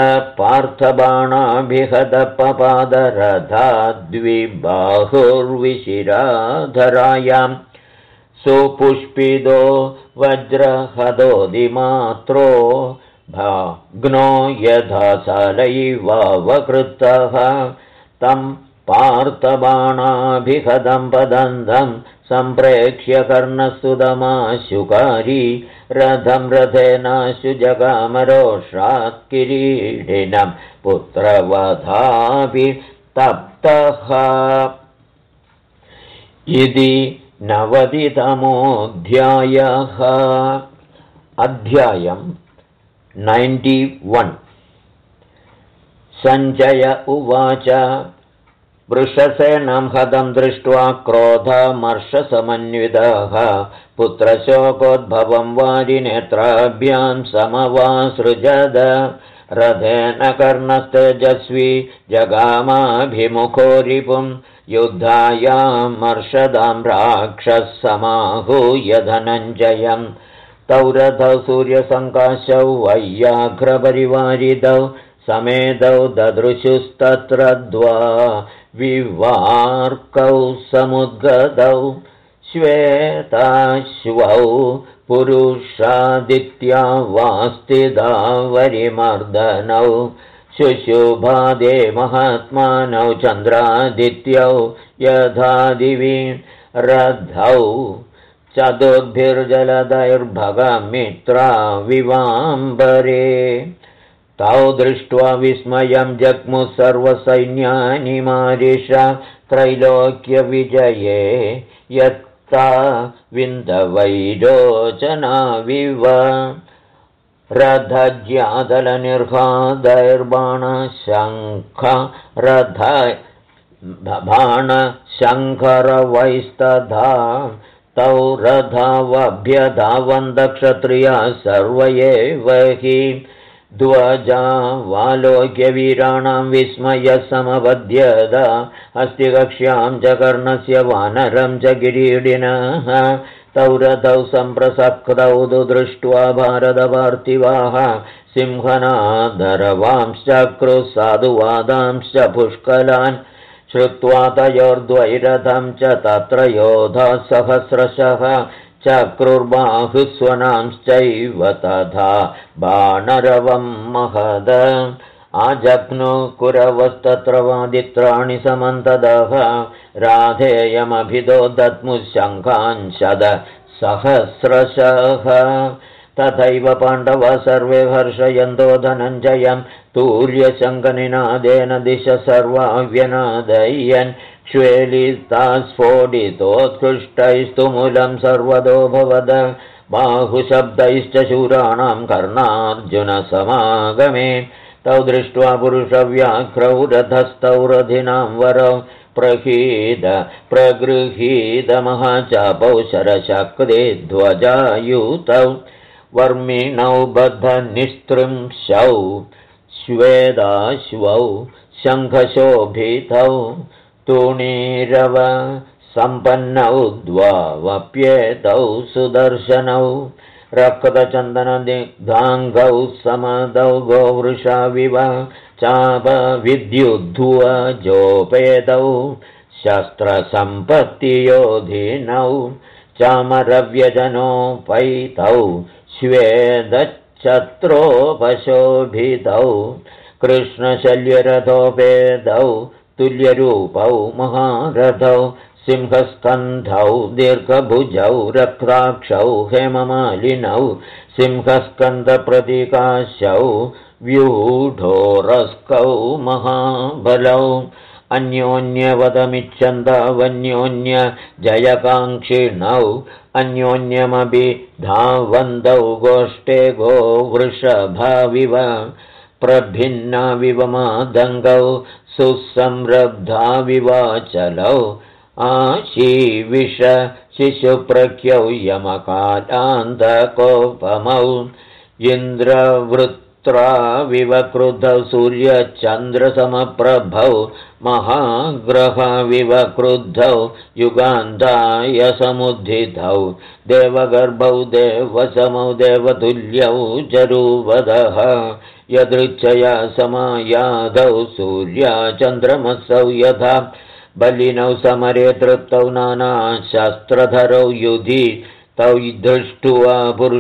पार्थबाणाभिहतपपादरथाद्विबाहुर्विशिराधरायां सुपुष्पिदो वज्रहदोदिमात्रो भग्नो यथा सालैवावकृतः तं पार्थबाणाभिहतं पदन्तं सम्प्रेक्ष्य कर्णस्तुतमाशुकारी रथं रथेनाशु जगामरोषात् किरीटिनं पुत्रवधापि तप्तः इति 90तमोऽध्यायः। अध्यायं 91। सञ्जय उवाच वृषसेनं हतं दृष्ट्वा क्रोधमर्षसमन्वितः पुत्रशोकोद्भवं वारिनेत्राभ्यां समवासृजद रथेन कर्णस्तेजस्वी जगामाभिमुखो रिपुं युद्धायामर्षदां राक्षसमाहूय धनञ्जयं तौ रथौ सूर्यसङ्काशौ वैयाघ्रपरिवारितौ समेतौ ददृशुस्तत्र द्वा विवार्कौ समुद्गतौ श्वेताश्वौ पुरुषादित्या वास्तिदा वरिमर्दनौ शुशुभादे महात्मानौ चन्द्रादित्यौ यथा दिवि रथौ चतुर्भिर्जलदैर्भगमित्रा विवाम्बरे तौ दृष्ट्वा विस्मयं जग्मुः सर्वसैन्यानि मारिष त्रैलोक्यविजये यत्ता विन्दवैरोचनाविव रथज्यादलनिर्घादैर्बाणशङ्ख बाणशङ्करवैस्तथा तौ रथावभ्यधावन्तक्षत्रियाः सर्व एव हि ध्वजावालोक्यवीराणां विस्मयसमपद्यत हस्तिकक्ष्यां च कर्णस्य वानरं च किरीटिनः तौ रथौ सम्प्रसक्तौ दृष्ट्वा भारतपार्थिवाः सिंहनादरवांश्चक्रुसाधुवादांश्च पुष्कलान् श्रुत्वा तयोर्द्वैरथं च तत्र योधा सहस्रशः चक्रुर्बाहुस्वनांश्चैव तथा बाणरवं महद आजघ्नु कुरवस्तत्र वादित्राणि समन्तदः राधेयमभिदो दद्मुशङ्खांशद सहस्रशः तथैव पाण्डवा सर्वे हर्षयन्तो धनञ्जयं तूर्यशङ्खनिनादेन दिश सर्वा व्यनादयन् श्वेलितास्फोटितोत्कृष्टैस्तुमुलं सर्वदोऽभवद बाहुशब्दैश्च शूराणां कर्णार्जुनसमागमे तौ दृष्ट्वा पुरुषव्याघ्रौ रथस्थौ रथिनां वरौ प्रगृहीतमहाचापौ शरशक्रे ध्वजायुतौ वर्मिणौ बद्धनिस्त्रिंशौ श्वेदाश्वौ शङ्खशोभितौ तूणीरव सम्पन्नौ द्वावप्येतौ सुदर्शनौ रक्तचन्दनदिग्धाङ्गौ समदौ गोवृषाविव चापविद्युद्ध्वजोपेतौ शस्त्रसम्पत्तियोधिनौ चामरव्यजनोपैतौ श्वेदच्छत्रोपशोभितौ कृष्णशल्यरथोपेतौ तुल्यरूपौ महारथौ सिंहस्कन्धौ दीर्घभुजौ रक्ताक्षौ हेममालिनौ सिंहस्कन्धप्रतीकाशौ व्यूढोरस्कौ महाबलौ अन्योन्यवदमिच्छन्दवन्योन्य जयकाङ्क्षिणौ अन्योन्यमभिधावन्तौ गोष्ठे गोवृषभाविव प्रभिन्नाविव मादङ्गौ सुसंरब्धाविवाचलौ आशीविष शिशुप्रख्यौ यमकालान्तकोपमौ इन्द्रवृत्राविवक्रुधौ सूर्यचन्द्रसमप्रभौ महाग्रहविवक्रुद्धौ युगान्ताय समुद्धितौ देवगर्भौ देवसमौ देवतुल्यौ चरूवदः यदृच्छया समायादौ सूर्याचन्द्रमसौ यथा बलिनौ समरे तृप्तौ नानाशस्त्रधरौ युधि तौ दृष्ट्वा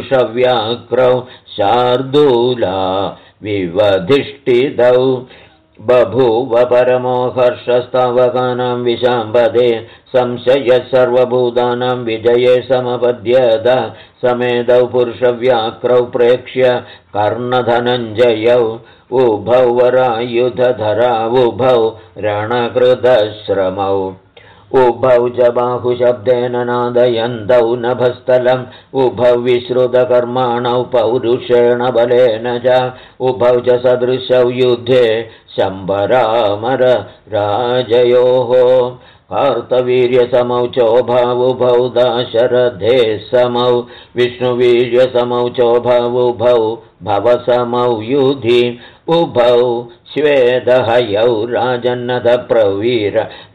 पुरुषव्याघ्रौ शार्दूला विवधिष्ठितौ बभूव परमो हर्षस्तावकानां विशाम्बदे संशयः सर्वभूतानां विजये समपद्यत समेदौ पुरुषव्याक्रौ प्रेक्ष्य कर्णधनञ्जयौ उभौ वरायुधधरा उभौ रणकृतश्रमौ उभौ च बाहुशब्देन नादयन्तौ नभस्थलम् उभौ विश्रुतकर्माणौ पौरुषेण बलेन च उभौ च सदृशौ युद्धे शम्बरामर राजयोः कार्तवीर्यसमौ चोभावुभौ दाशरथे समौ विष्णुवीर्यसमौ चोभावुभौ भवसमौ युधि उभौ श्वेतहयौ राजन्नथप्रवीर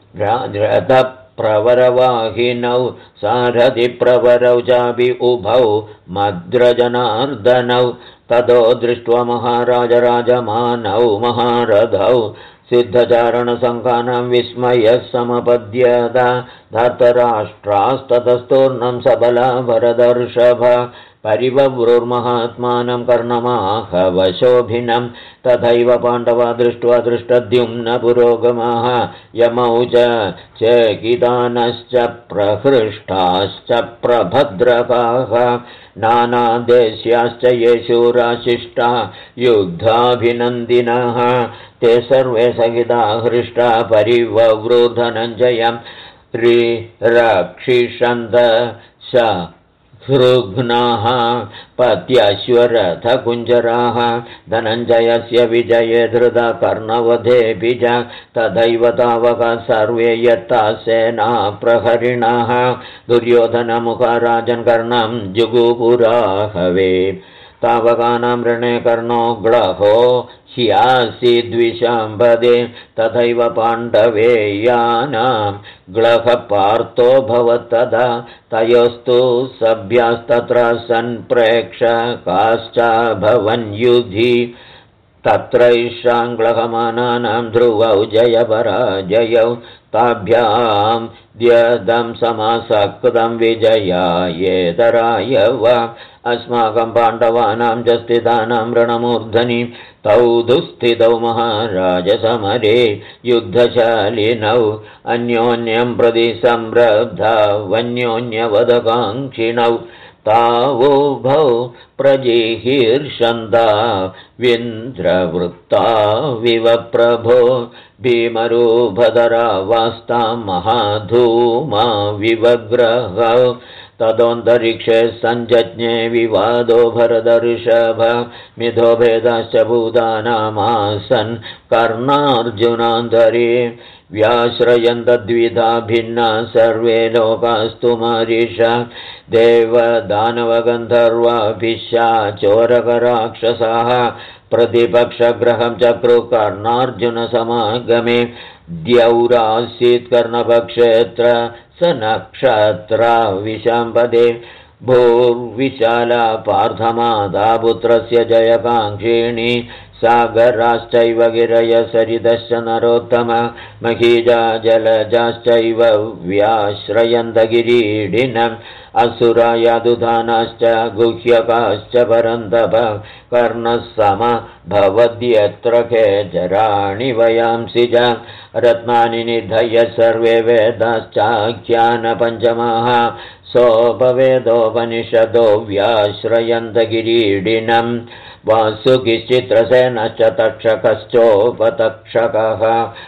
रथप्रवरवाहिनौ सारथिप्रवरौ चापि उभौ मद्रजनार्दनौ ततो दृष्ट्वा महाराजराजमानौ महारथौ सिद्धचारणसङ्घानां विस्मयः समपद्यत धार्तराष्ट्रास्ततस्तूर्णं सबला भरदर्षभ परिवव्रुर्महात्मानं कर्णमाहवशोभिनं तथैव पाण्डवा दृष्ट्वा दृष्टद्युम्न पुरोगमाः यमौ च चेकितानश्च प्रहृष्टाश्च प्रभद्रकाः नानादेश्याश्च ये शूराशिष्टा युद्धाभिनन्दिनः ते सर्वे सहिता हृष्टा परिवव्रुर्धनञ्जयं रक्षिषन्त हृघ्नाः पत्याश्वरथकुञ्जराः धनञ्जयस्य विजये धृता कर्णवधेऽपि च तथैव तावका सर्वे यत्ता सेना प्रहरिणः दुर्योधनमुखराजन् कर्णं जुगुपुराहवे तावकानां ऋणे कर्णो ग्लहो ह्यासीद्विशाम्बदे तथैव पाण्डवेयानां ग्लहपार्थो भवत्तदा तयोस्तु सभ्यास्तत्र सन्प्रेक्षकाश्चाभवन् युधि तत्रैषाङ्ग्लहमानानां ध्रुवौ जयपराजयौ ताभ्यां द्यदं समासक्तं विजयायेतराय वा अस्माकं पाण्डवानां च स्थितानां रणमूर्धनि तौ दुःस्थितौ महाराजसमरे युद्धशालिनौ अन्योन्यं प्रति संरब्धा वन्योन्यवदकाङ्क्षिणौ तावुभौ प्रजिहीर्षन्ता विन्द्रवृत्ता विव प्रभो भीमरूपधरा वास्तां महाधूमा विवग्रहौ तदोऽन्तरिक्षे सञ्जज्ञे विवादो भरदर्षभ मिथो भेदाश्च भूतानामासन् कर्णार्जुनान्तरे व्याश्रयन्तद्विधा भिन्ना सर्वे लोकास्तु मारिषा देवदानवगन्धर्वाभिशाचोरकराक्षसाः प्रतिपक्षग्रहं चक्रु कर्णार्जुनसमागमे द्यौरासीत् कर्णपक्षेऽत्र स नक्षत्रा विशाम्बदे भूर्विशाला पार्थमादा पुत्रस्य जयकाङ्क्षिणी सागराश्चैव गिरयसरितश्च नरोत्तम महीजा जलजाश्चैव व्याश्रयन्तगिरीडिनम् असुरा यादुधानाश्च गुह्यकाश्च परन्तप कर्णः सम भवद्यत्र खेचराणि वयांसि च रत्नानि निधय सर्वे वेदाश्चाख्यानपञ्चमाः सोपवेदोपनिषदो व्याश्रयन्तगिरीडिनम् वासुकिश्चित्रसेनश्च तक्षकश्चोपतक्षकः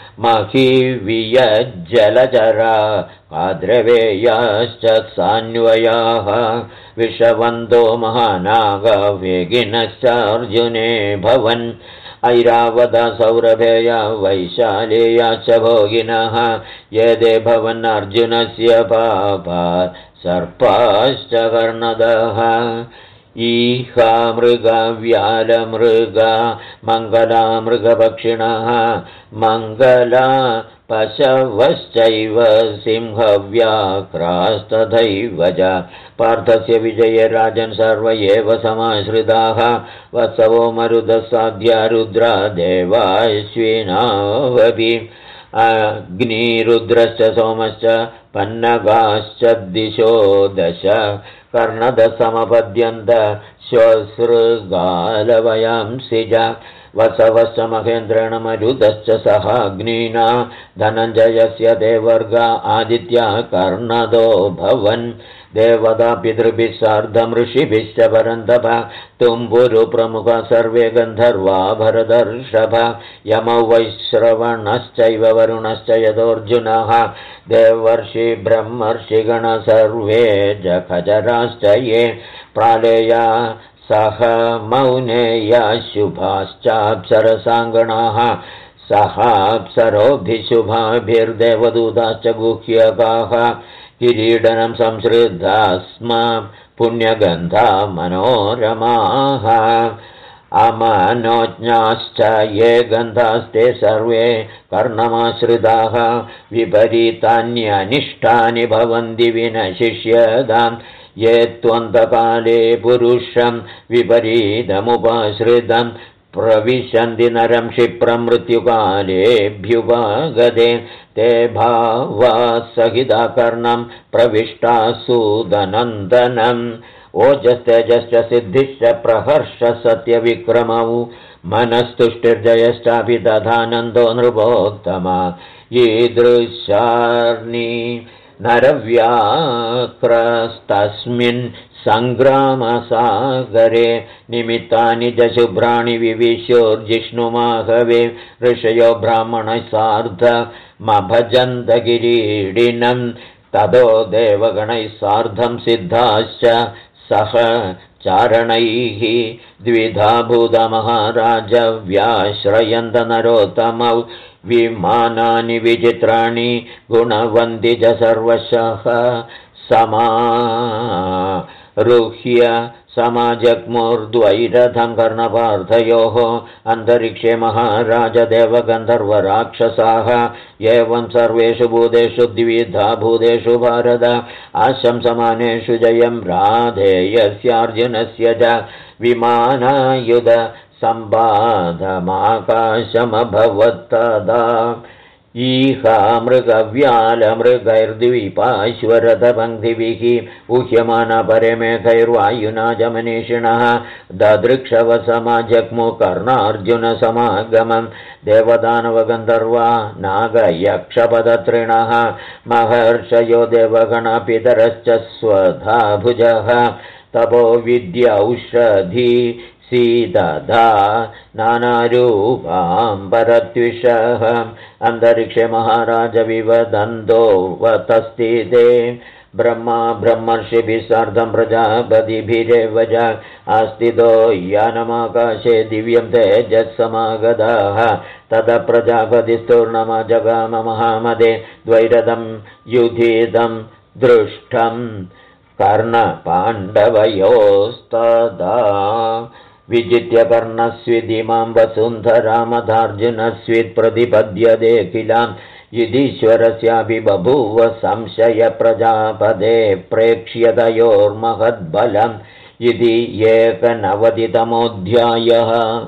महीवियज्जलचरा आद्रवेयाश्च सान्वयाः विषवन्तो महानागवेगिनश्च अर्जुने भवन् ऐरावता सौरभेया वैशालेयाश्च भोगिनः यदे भवन् अर्जुनस्य पापात् सर्पाश्च कर्णदः ईहा मृगा व्यालमृगा मङ्गला मृगपक्षिणः मङ्गला पशवश्चैव सिंहव्याघ्रास्तथैव च पार्थस्य विजये राजन् सर्व एव समाश्रिताः वत्सवो मरुदसाध्या रुद्रा देवाश्विनावपि अग्निरुद्रश्च सोमश्च पन्नगाश्च दिशो दश कर्णदसमपद्यन्त श्वसृगालवयांसि च वसवश्च महेन्द्रेण मरुतश्च सहाग्निना धनञ्जयस्य देवर्गा आदित्या कर्णदो भवन् देवता पितृभिः सार्धं ऋषिभिश्च परन्तप तुम्बुरुप्रमुख सर्वे गन्धर्वा भरतर्षभ यमौ वैश्रवणश्चैव वरुणश्च यदोऽर्जुनः देवर्षि ब्रह्मर्षिगण सर्वे जखजराश्च ये प्रालेया सह मौनेया शुभाश्चाप्सरसाङ्गणाः सहाप्सरोभिशुभाभिर्देवदूताश्च गुह्यकाः किरीडनं संसृद्धा स्म पुण्यगन्धा मनोरमाः अमनोज्ञाश्च ये गन्धास्ते सर्वे कर्णमाश्रिताः विपरीतान्यनिष्टानि भवन्ति विनशिष्यतां ये त्वन्तकाले पुरुषं विपरीतमुपाश्रितं प्रविशन्ति नरं क्षिप्रं मृत्युकालेऽभ्युपगते ते भावा सहिता कर्णं प्रविष्टा सूदनन्दनम् ओजस्तेजश्च सिद्धिश्च प्रहर्ष सत्यविक्रमौ मनस्तुष्टिर्जयश्चापि तथानन्दो नृपोत्तमा ईदृशार्णी नरव्याक्रस्तस्मिन् सङ्ग्रामसागरे निमित्तानि च शुभ्राणि विविशोर्जिष्णुमाहवे ऋषयो ब्राह्मणैः सार्धमभजन्तगिरीडिनं ततो देवगणैः सार्धं सिद्धाश्च सह चारणैः द्विधा भूतमहाराज व्याश्रयन्त नरोत्तमौ विमानानि विचित्राणि गुणवन्ति च सर्वशः समारुह्य समाजग्मुर्द्वैरथं कर्णपार्थयोः अन्तरिक्षे महाराजदेवगन्धर्वराक्षसाः एवं सर्वेषु भूतेषु द्विधा भूतेषु भारत आशंसमानेषु जयं राधेयस्यार्जुनस्य च विमानायुध सम्बाधमाकाशमभवत्तदा ईहा मृगव्यालमृगैर्द्वीपाश्वरथपङ्क्तिभिः उह्यमाना परेमेघैर्वायुना च मनीषिणः ददृक्षवसमाजग्मुकर्णार्जुनसमागमं देवदानवगन्धर्वा नागयक्षपदत्रिणः महर्षयो देवगणपितरश्च स्वधा भुजः तपो विद्यौषधी सीदधा नानारूपां परत्विषः अन्तरिक्षे महाराज विवदन्तो वतस्तिते ब्रह्मा ब्रह्मर्षिभिः सार्धं प्रजापतिभिरेव च आस्थितो यानमाकाशे दिव्यं तेजस्समागताः ततः प्रजापतिस्तूर्णमजगाम महामदे द्वैरथं युधितं दृष्टं कर्णपाण्डवयोस्तदा विजित्य कर्णस्विदिमां वसुन्धरामधार्जुनस्वित् प्रतिपद्यते किलां युधीश्वरस्यापि बभूव संशयप्रजापदे प्रेक्ष्यतयोर्महद्बलम् इति 190तमोऽध्यायः।